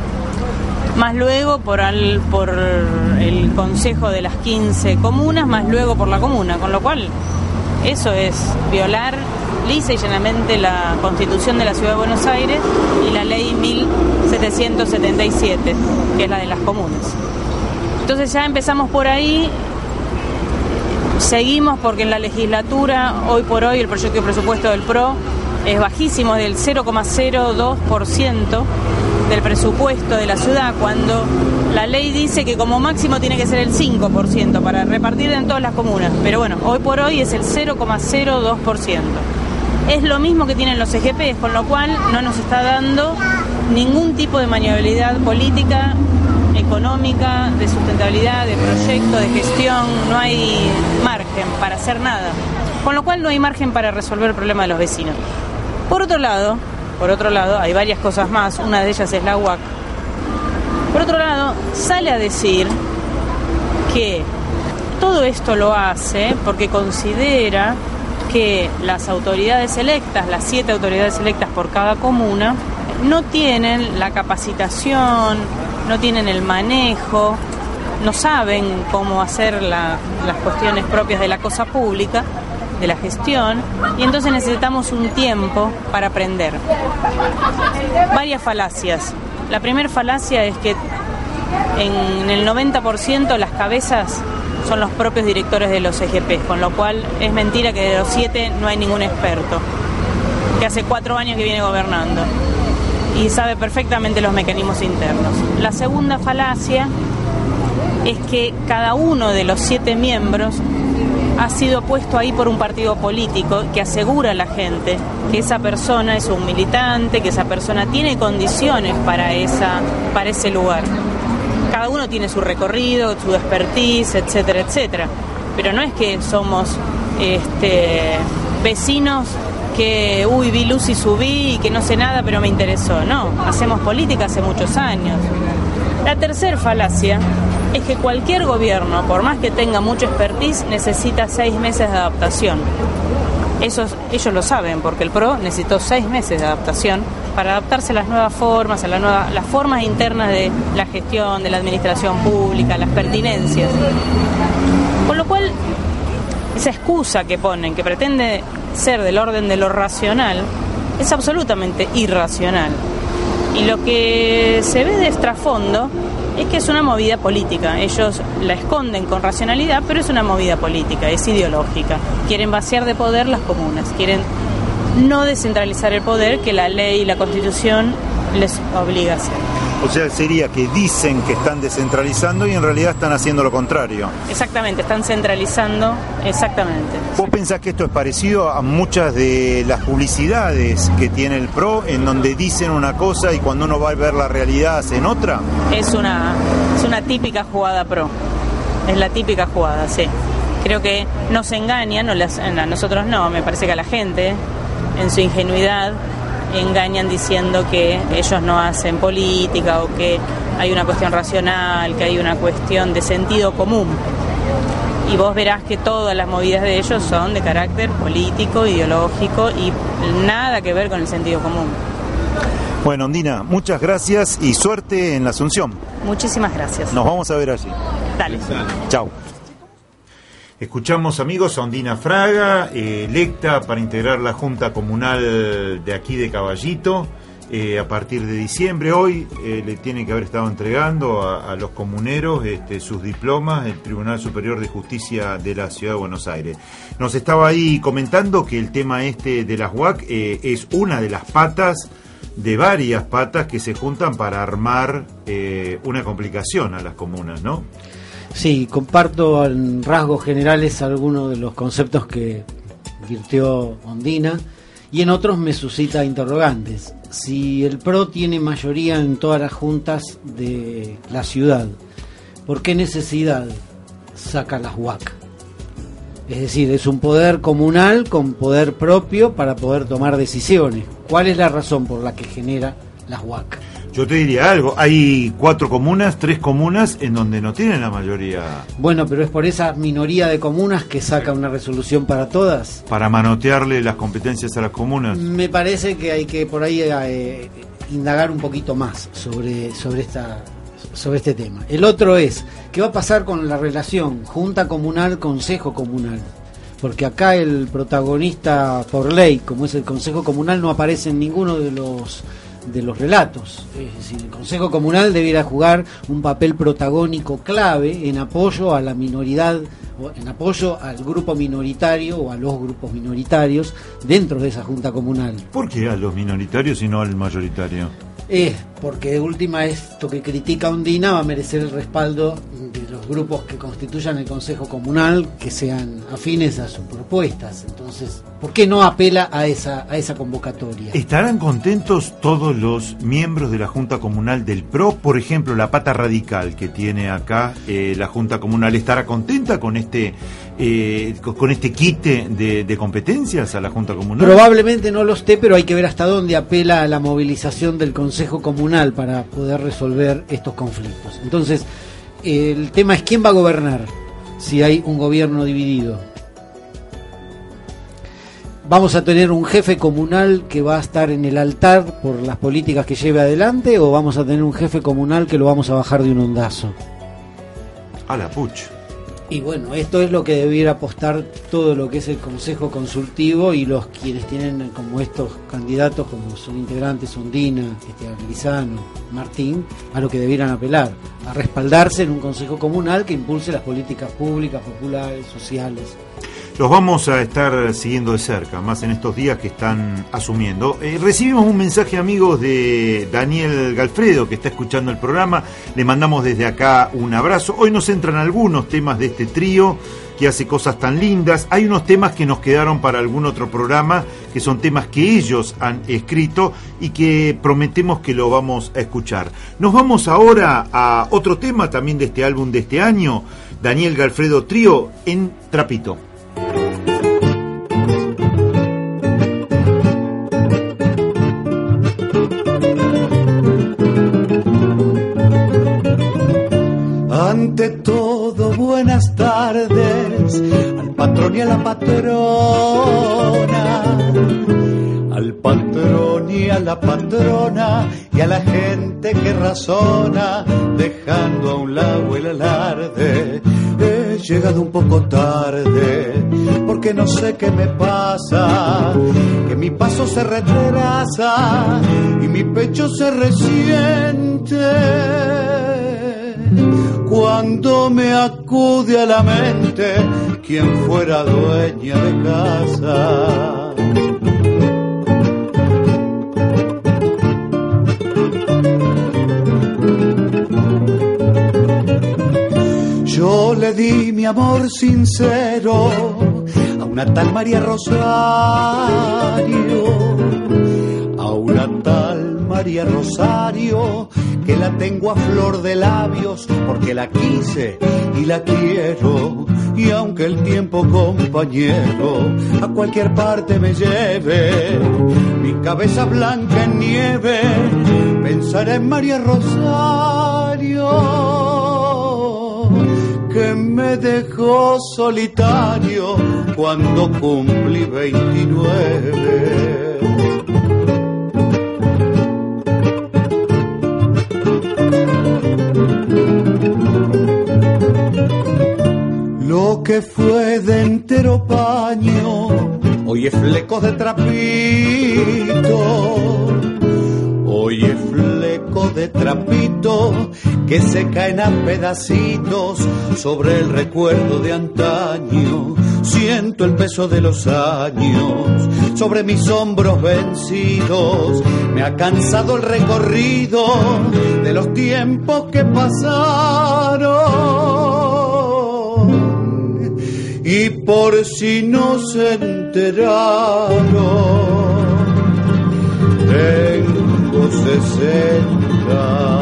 Más luego por el consejo de las 15 comunas, más luego por la comuna, con lo cual eso es violar lisa y llanamente la Constitución de la Ciudad de Buenos Aires y la Ley 1777, que es la de las comunas. Entonces ya empezamos por ahí, seguimos porque en la legislatura, hoy por hoy, el proyecto de presupuesto del PRO es bajísimo, del 0,02% del presupuesto de la ciudad, cuando la ley dice que como máximo tiene que ser el 5% para repartir en todas las comunas. Pero bueno, hoy por hoy es el 0,02%. Es lo mismo que tienen los EGPs, con lo cual no nos está dando ningún tipo de maniobrabilidad política, económica, de sustentabilidad, de proyecto, de gestión. No hay margen para hacer nada, con lo cual no hay margen para resolver el problema de los vecinos. Por otro lado, hay varias cosas más, una de ellas es la UAC. Por otro lado, sale a decir que todo esto lo hace porque considera que las autoridades electas, las 7 autoridades electas por cada comuna, no tienen la capacitación, no tienen el manejo, no saben cómo hacer las cuestiones propias de la cosa pública, de la gestión, y entonces necesitamos un tiempo para aprender. Varias falacias. La primera falacia es que en el 90% las cabezas son los propios directores de los EGP, con lo cual es mentira que de los 7 no hay ningún experto, que hace 4 años que viene gobernando y sabe perfectamente los mecanismos internos. La segunda falacia es que cada uno de los 7 miembros ha sido puesto ahí por un partido político que asegura a la gente que esa persona es un militante, que esa persona tiene condiciones para ese lugar. Cada uno tiene su recorrido, su expertise, etcétera, etcétera. Pero no es que somos vecinos que, vi luz y subí y que no sé nada pero me interesó. No, hacemos política hace muchos años. La tercera falacia es que cualquier gobierno, por más que tenga mucho expertise, necesita 6 meses de adaptación. Ellos lo saben, porque el PRO necesitó 6 meses de adaptación para adaptarse a las nuevas formas, a las formas internas de la gestión, de la administración pública, las pertinencias. Con lo cual, esa excusa que ponen, que pretende ser del orden de lo racional, es absolutamente irracional. Y lo que se ve de trasfondo es que es una movida política. Ellos la esconden con racionalidad, pero es una movida política, es ideológica. Quieren vaciar de poder las comunas, quieren no descentralizar el poder que la ley y la Constitución les obliga a hacer. O sea, sería que dicen que están descentralizando y en realidad están haciendo lo contrario. Exactamente, están centralizando, exactamente. ¿Vos pensás que esto es parecido a muchas de las publicidades que tiene el PRO, en donde dicen una cosa y cuando uno va a ver la realidad hacen otra? Es una típica jugada PRO, es la típica jugada, sí. Creo que nos engañan, a nosotros no, me parece que a la gente, en su ingenuidad, engañan diciendo que ellos no hacen política o que hay una cuestión racional, que hay una cuestión de sentido común. Y vos verás que todas las movidas de ellos son de carácter político, ideológico y nada que ver con el sentido común. Bueno, Ondina, muchas gracias y suerte en la Asunción. Muchísimas gracias. Nos vamos a ver allí. Dale. Chau. Escuchamos, amigos, a Ondina Fraga, electa para integrar la Junta Comunal de aquí de Caballito a partir de diciembre. Hoy le tiene que haber estado entregando a los comuneros sus diplomas el Tribunal Superior de Justicia de la Ciudad de Buenos Aires. Nos estaba ahí comentando que el tema de las UAC es una de las patas, de varias patas que se juntan para armar una complicación a las comunas, ¿no? Sí, comparto en rasgos generales algunos de los conceptos que virtió Ondina, y en otros me suscita interrogantes. Si el PRO tiene mayoría en todas las juntas de la ciudad, ¿por qué necesidad saca las UAC? Es decir, es un poder comunal con poder propio para poder tomar decisiones. ¿Cuál es la razón por la que genera las UAC? Yo te diría algo, hay 4 comunas, 3 comunas en donde no tienen la mayoría. Bueno, pero es por esa minoría de comunas que saca una resolución para todas. Para manotearle las competencias a las comunas. Me parece que hay que por ahí indagar un poquito más sobre este tema. El otro es, ¿qué va a pasar con la relación Junta Comunal, Consejo Comunal? Porque acá el protagonista por ley, como es el Consejo Comunal, no aparece en ninguno de los relatos. Es decir, el Consejo Comunal debiera jugar un papel protagónico clave en apoyo a la minoridad, o en apoyo al grupo minoritario o a los grupos minoritarios dentro de esa Junta Comunal. ¿Por qué a los minoritarios y no al mayoritario? Porque de última esto que critica Ondina va a merecer el respaldo de los grupos que constituyan el Consejo Comunal, que sean afines a sus propuestas. Entonces, ¿por qué no apela a esa convocatoria? ¿Estarán contentos todos los miembros de la Junta Comunal del PRO? Por ejemplo, la pata radical que tiene acá la Junta Comunal, ¿estará contenta con este quite de competencias a la Junta Comunal? Probablemente no lo esté, pero hay que ver hasta dónde apela a la movilización del Consejo Comunal para poder resolver estos conflictos. Entonces, el tema es quién va a gobernar si hay un gobierno dividido. ¿Vamos a tener un jefe comunal que va a estar en el altar por las políticas que lleve adelante, o vamos a tener un jefe comunal que lo vamos a bajar de un ondazo? A la puch. Y bueno, esto es lo que debiera apostar todo lo que es el Consejo Consultivo y los quienes tienen como estos candidatos, como son integrantes Ondina, Grisano, Martín, a lo que debieran apelar, a respaldarse en un Consejo Comunal que impulse las políticas públicas, populares, sociales. Los vamos a estar siguiendo de cerca, más en estos días que están asumiendo. Recibimos un mensaje, amigos, de Daniel Galfredo, que está escuchando el programa. Le mandamos desde acá un abrazo. Hoy nos entran algunos temas de este trío que hace cosas tan lindas. Hay unos temas que nos quedaron para algún otro programa, que son temas que ellos han escrito y que prometemos que lo vamos a escuchar. Nos vamos ahora a otro tema también de este álbum de este año, Daniel Galfredo Trío, en Trapito. Ante todo, buenas tardes al patrón y a la patrona, al patrón y a la patrona y a la gente que razona, dejando a un lado el alarde. He llegado un poco tarde porque no sé qué me pasa, que mi paso se retrasa y mi pecho se resiente cuando me acude a la mente quien fuera dueña de casa. Yo le di mi amor sincero a una tal María Rosario, a una tal María Rosario, que la tengo a flor de labios porque la quise y la quiero. Y aunque el tiempo, compañero, a cualquier parte me lleve, mi cabeza blanca en nieve, pensaré en María Rosario, que me dejó solitario cuando cumplí 29. Lo que fue de entero paño, hoy es fleco de trapito, hoy es fleco de trapito que se caen a pedacitos sobre el recuerdo de antaño. Siento el peso de los años sobre mis hombros vencidos, me ha cansado el recorrido de los tiempos que pasaron. y por si no se enteraron, tengo 60.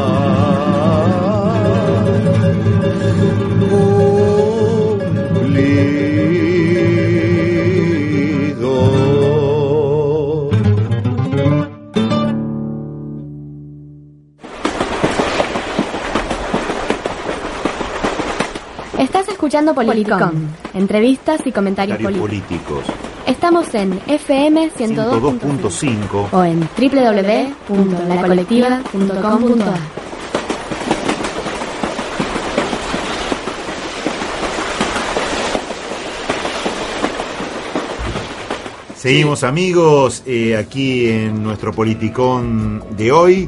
Estás escuchando Politicom, entrevistas y comentarios políticos. Estamos en FM 102.5 o en www.lacolectiva.com.ar. Seguimos, amigos, aquí en nuestro Politicón de hoy.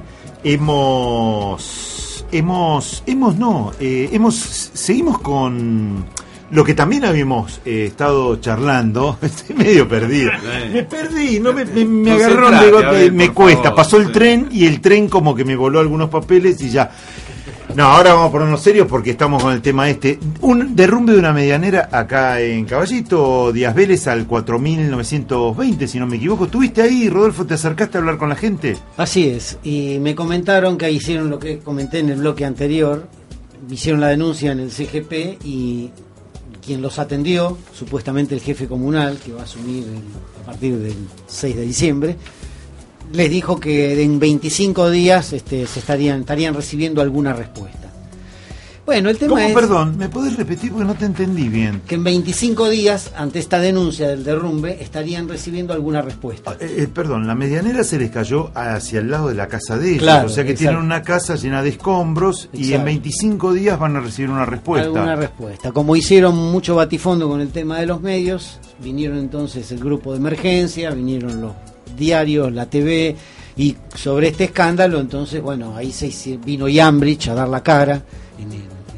Seguimos con lo que también habíamos estado charlando. Estoy medio perdido. Me perdí, me agarró un bigote, me cuesta. Pasó el tren y el tren como que me voló algunos papeles y ya. No, ahora vamos a ponernos serios porque estamos con el tema este. Un derrumbe de una medianera acá en Caballito, Díaz Vélez al 4920, si no me equivoco. ¿Estuviste ahí, Rodolfo? ¿Te acercaste a hablar con la gente? Así es, y me comentaron que hicieron lo que comenté en el bloque anterior, hicieron la denuncia en el CGP y quien los atendió, supuestamente el jefe comunal, que va a asumir a partir del 6 de diciembre, les dijo que en 25 días estarían recibiendo alguna respuesta. Bueno, el tema es... Perdón, ¿me podés repetir porque no te entendí bien? Que en 25 días, ante esta denuncia del derrumbe, estarían recibiendo alguna respuesta. Perdón, la medianera se les cayó hacia el lado de la casa de ellos, claro, o sea que tienen una casa llena de escombros. Exacto. Y en 25 días van a recibir una respuesta. Alguna respuesta. Como hicieron mucho batifondo con el tema de los medios, vinieron entonces el grupo de emergencia, vinieron los diarios, la TV, y sobre este escándalo, entonces, bueno, ahí vino Yambrich a dar la cara en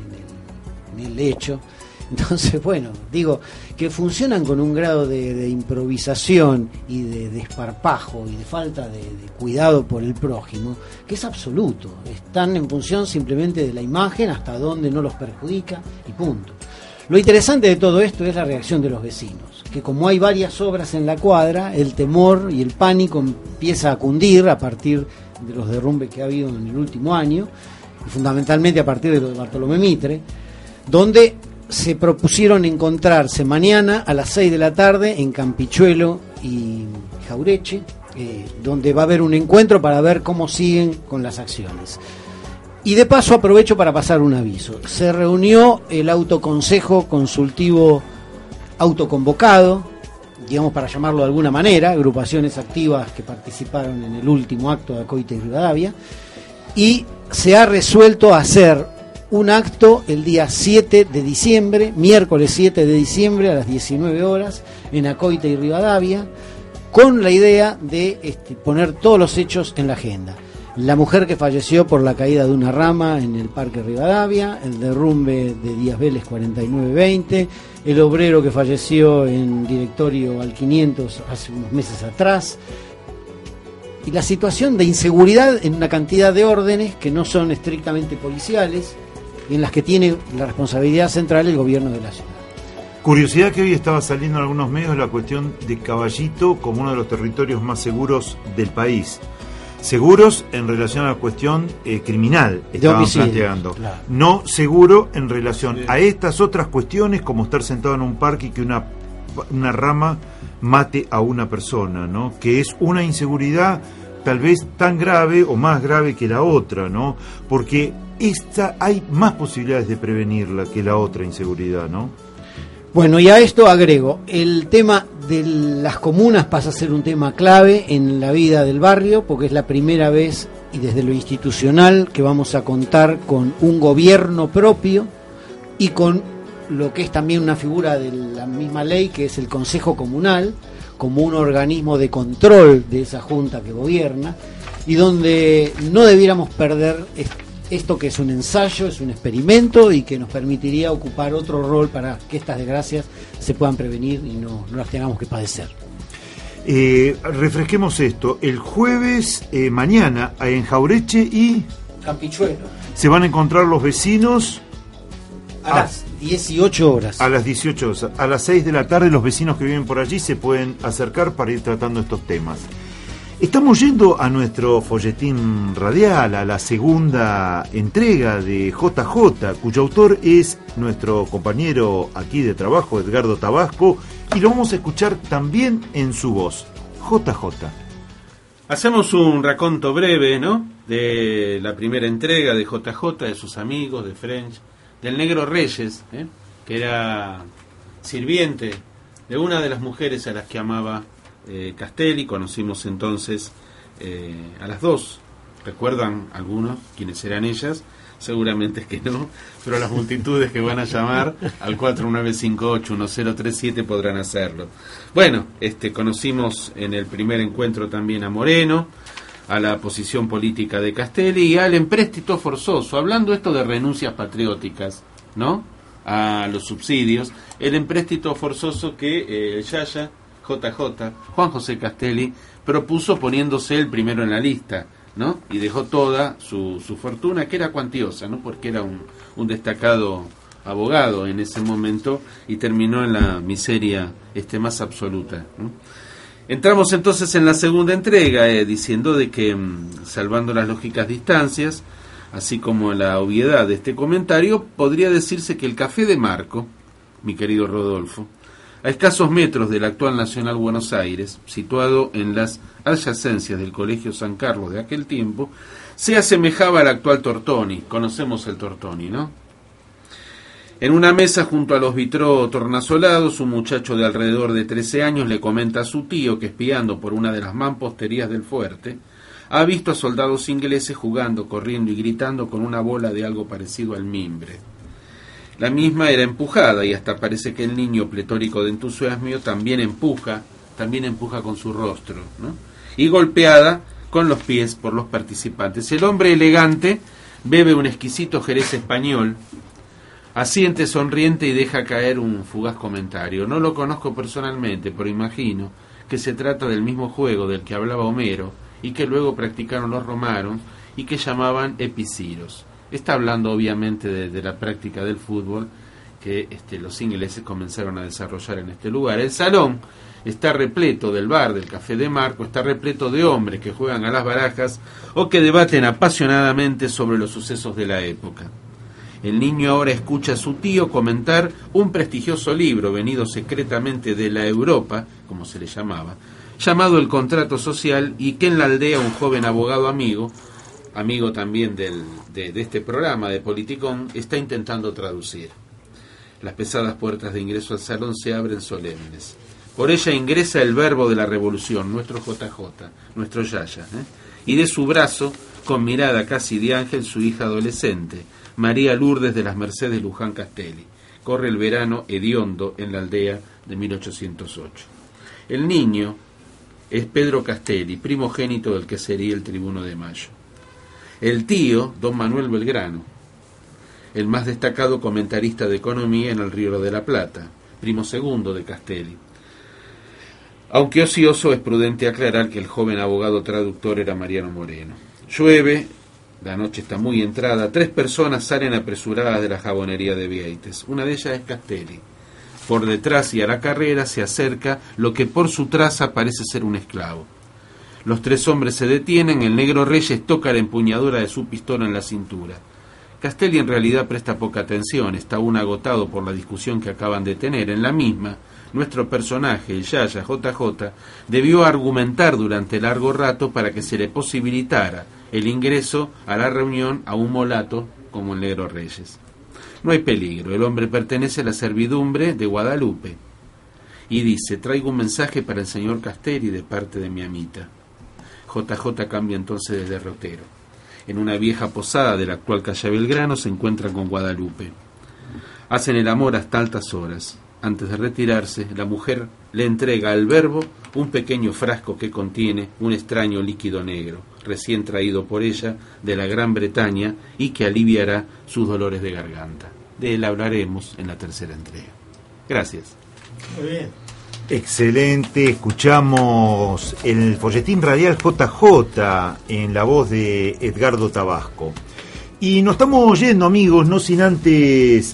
el hecho. Entonces, bueno, digo, que funcionan con un grado de improvisación y de desparpajo y de falta de cuidado por el prójimo, que es absoluto. Están en función simplemente de la imagen, hasta donde no los perjudica, y punto. Lo interesante de todo esto es la reacción de los vecinos, que como hay varias obras en la cuadra, el temor y el pánico empieza a cundir a partir de los derrumbes que ha habido en el último año, y fundamentalmente a partir de lo de Bartolomé Mitre, donde se propusieron encontrarse mañana a las 6 de la tarde en Campichuelo y Jaureche, donde va a haber un encuentro para ver cómo siguen con las acciones. Y de paso aprovecho para pasar un aviso. Se reunió el autoconsejo consultivo autoconvocado, digamos, para llamarlo de alguna manera, agrupaciones activas que participaron en el último acto de Acoita y Rivadavia, y se ha resuelto hacer un acto el día 7 de diciembre, miércoles 7 de diciembre a las 19 horas, en Acoita y Rivadavia, con la idea de poner todos los hechos en la agenda. La mujer que falleció por la caída de una rama en el Parque Rivadavia, el derrumbe de Díaz Vélez 4920, el obrero que falleció en Directorio al 500 hace unos meses atrás, y la situación de inseguridad en una cantidad de órdenes que no son estrictamente policiales y en las que tiene la responsabilidad central el gobierno de la ciudad. Curiosidad que hoy estaba saliendo en algunos medios la cuestión de Caballito como uno de los territorios más seguros del país. Seguros en relación a la cuestión criminal, estaban planteando. Claro. No seguro en relación a estas otras cuestiones, como estar sentado en un parque y que una rama mate a una persona, ¿no? Que es una inseguridad tal vez tan grave o más grave que la otra, ¿no? Porque esta hay más posibilidades de prevenirla que la otra inseguridad, ¿no? Bueno, y a esto agrego, el tema de las comunas pasa a ser un tema clave en la vida del barrio, porque es la primera vez, y desde lo institucional, que vamos a contar con un gobierno propio y con lo que es también una figura de la misma ley, que es el Consejo Comunal, como un organismo de control de esa junta que gobierna, y donde no debiéramos perder esto, que es un ensayo, es un experimento y que nos permitiría ocupar otro rol para que estas desgracias se puedan prevenir y no las tengamos que padecer. Refresquemos esto. El jueves, mañana, en Jaureche y Campichuelo, se van a encontrar los vecinos 18 horas. A las 18 horas. A las 6 de la tarde los vecinos que viven por allí se pueden acercar para ir tratando estos temas. Estamos yendo a nuestro folletín radial, a la segunda entrega de JJ, cuyo autor es nuestro compañero aquí de trabajo, Edgardo Tabasco, y lo vamos a escuchar también en su voz. JJ. Hacemos un raconto breve, ¿no?, de la primera entrega de JJ, de sus amigos, de French, del Negro Reyes, que era sirviente de una de las mujeres a las que amaba Castelli. Conocimos entonces a las dos. ¿Recuerdan algunos quiénes eran ellas? Seguramente es que no, pero las multitudes que van a llamar al 4958-1037 podrán hacerlo. Bueno, conocimos en el primer encuentro también a Moreno, a la posición política de Castelli y al empréstito forzoso, hablando esto de renuncias patrióticas, ¿no?, a los subsidios, el empréstito forzoso que el Yaya, JJ, Juan José Castelli, propuso poniéndose el primero en la lista, ¿no?, y dejó toda su fortuna, que era cuantiosa, ¿no?, porque era un destacado abogado en ese momento, y terminó en la miseria más absoluta, ¿no? Entramos entonces en la segunda entrega diciendo de que, salvando las lógicas distancias, así como la obviedad de este comentario, podría decirse que el Café de Marco, mi querido Rodolfo, a escasos metros del actual Nacional Buenos Aires, situado en las adyacencias del Colegio San Carlos de aquel tiempo, se asemejaba al actual Tortoni. Conocemos el Tortoni, ¿no? En una mesa junto a los vitró tornasolados, un muchacho de alrededor de 13 años le comenta a su tío que, espiando por una de las mamposterías del fuerte, ha visto a soldados ingleses jugando, corriendo y gritando con una bola de algo parecido al mimbre. La misma era empujada y hasta parece que el niño, pletórico de entusiasmo, también empuja con su rostro, ¿no?, y golpeada con los pies por los participantes. El hombre elegante bebe un exquisito jerez español, asiente sonriente y deja caer un fugaz comentario. No lo conozco personalmente, pero imagino que se trata del mismo juego del que hablaba Homero y que luego practicaron los romanos y que llamaban epiciros. Está hablando obviamente de la práctica del fútbol que los ingleses comenzaron a desarrollar en este lugar. El salón está repleto del bar del Café de Marco, está repleto de hombres que juegan a las barajas o que debaten apasionadamente sobre los sucesos de la época. El niño ahora escucha a su tío comentar un prestigioso libro venido secretamente de la Europa, como se le llamaba, llamado El Contrato Social, y que en la aldea un joven abogado amigo también de este programa de Politicón, está intentando traducir. Las pesadas puertas de ingreso al salón se abren solemnes. Por ella ingresa el verbo de la revolución, nuestro JJ, nuestro Yaya, y de su brazo, con mirada casi de ángel, su hija adolescente, María Lourdes de las Mercedes Luján Castelli. Corre el verano hediondo en la aldea de 1808. El niño es Pedro Castelli, primogénito del que sería el tribuno de Mayo. El tío, don Manuel Belgrano, el más destacado comentarista de economía en el Río de la Plata, primo segundo de Castelli. Aunque ocioso, es prudente aclarar que el joven abogado traductor era Mariano Moreno. Llueve, la noche está muy entrada, 3 personas salen apresuradas de la jabonería de Vieites. Una de ellas es Castelli. Por detrás y a la carrera se acerca lo que por su traza parece ser un esclavo. Los 3 hombres se detienen, el Negro Reyes toca la empuñadura de su pistola en la cintura. Castelli en realidad presta poca atención, está aún agotado por la discusión que acaban de tener. En la misma, nuestro personaje, el Yaya JJ, debió argumentar durante largo rato para que se le posibilitara el ingreso a la reunión a un mulato como el Negro Reyes. No hay peligro, el hombre pertenece a la servidumbre de Guadalupe y dice: traigo un mensaje para el señor Castelli de parte de mi amita. JJ cambia entonces de derrotero. En una vieja posada de la actual calle Belgrano se encuentran con Guadalupe. Hacen el amor hasta altas horas. Antes de retirarse, la mujer le entrega al verbo un pequeño frasco que contiene un extraño líquido negro, recién traído por ella de la Gran Bretaña y que aliviará sus dolores de garganta. De él hablaremos en la tercera entrega. Gracias. Muy bien. Excelente, escuchamos el folletín radial JJ en la voz de Edgardo Tabasco. Y nos estamos oyendo, amigos, no sin antes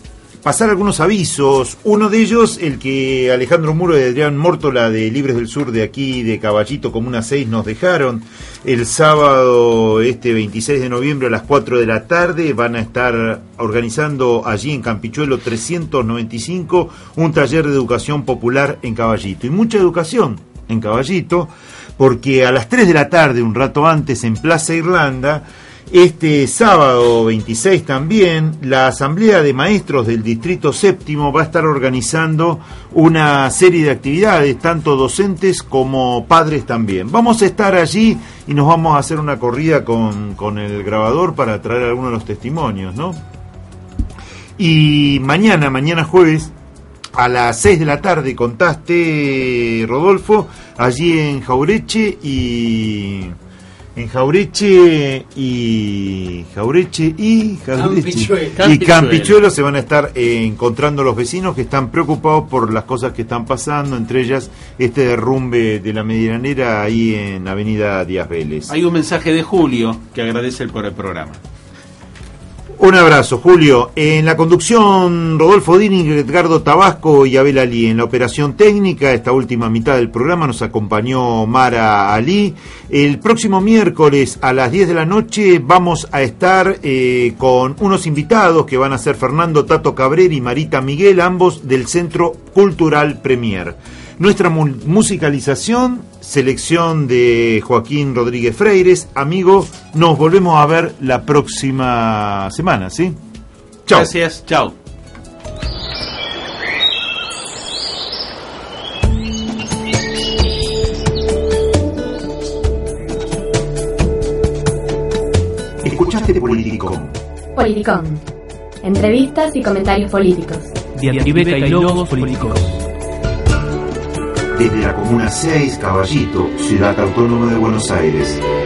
pasar algunos avisos. Uno de ellos, el que Alejandro Muro y Adrián Mórtola de Libres del Sur de aquí, de Caballito, Comuna 6, nos dejaron. El sábado 26 de noviembre a las 4 de la tarde van a estar organizando allí en Campichuelo 395 un taller de educación popular en Caballito. Y mucha educación en Caballito, porque a las 3 de la tarde, un rato antes, en Plaza Irlanda, este sábado 26 también, la Asamblea de Maestros del Distrito Séptimo va a estar organizando una serie de actividades, tanto docentes como padres también. Vamos a estar allí y nos vamos a hacer una corrida con el grabador para traer algunos de los testimonios, ¿no? Y mañana jueves, a las 6 de la tarde, contaste, Rodolfo, allí en Jaureche y Campichuelo se van a estar encontrando los vecinos que están preocupados por las cosas que están pasando, entre ellas este derrumbe de la medianera ahí en Avenida Díaz Vélez. Hay un mensaje de Julio que agradece por el programa. Un abrazo, Julio. En la conducción, Rodolfo Dini, Edgardo Tabasco y Abel Ali. En la operación técnica, esta última mitad del programa, nos acompañó Mara Ali. El próximo miércoles a las 10 de la noche vamos a estar con unos invitados que van a ser Fernando Tato Cabrera y Marita Miguel, ambos del Centro Cultural Premier. Nuestra musicalización, selección de Joaquín Rodríguez Freires. Amigo, nos volvemos a ver la próxima semana, ¿sí? Chao. Gracias, chao. Escuchaste Politicón. Politicón. Entrevistas y comentarios políticos. Diatribeca y logos políticos. Desde la Comuna 6, Caballito, Ciudad Autónoma de Buenos Aires.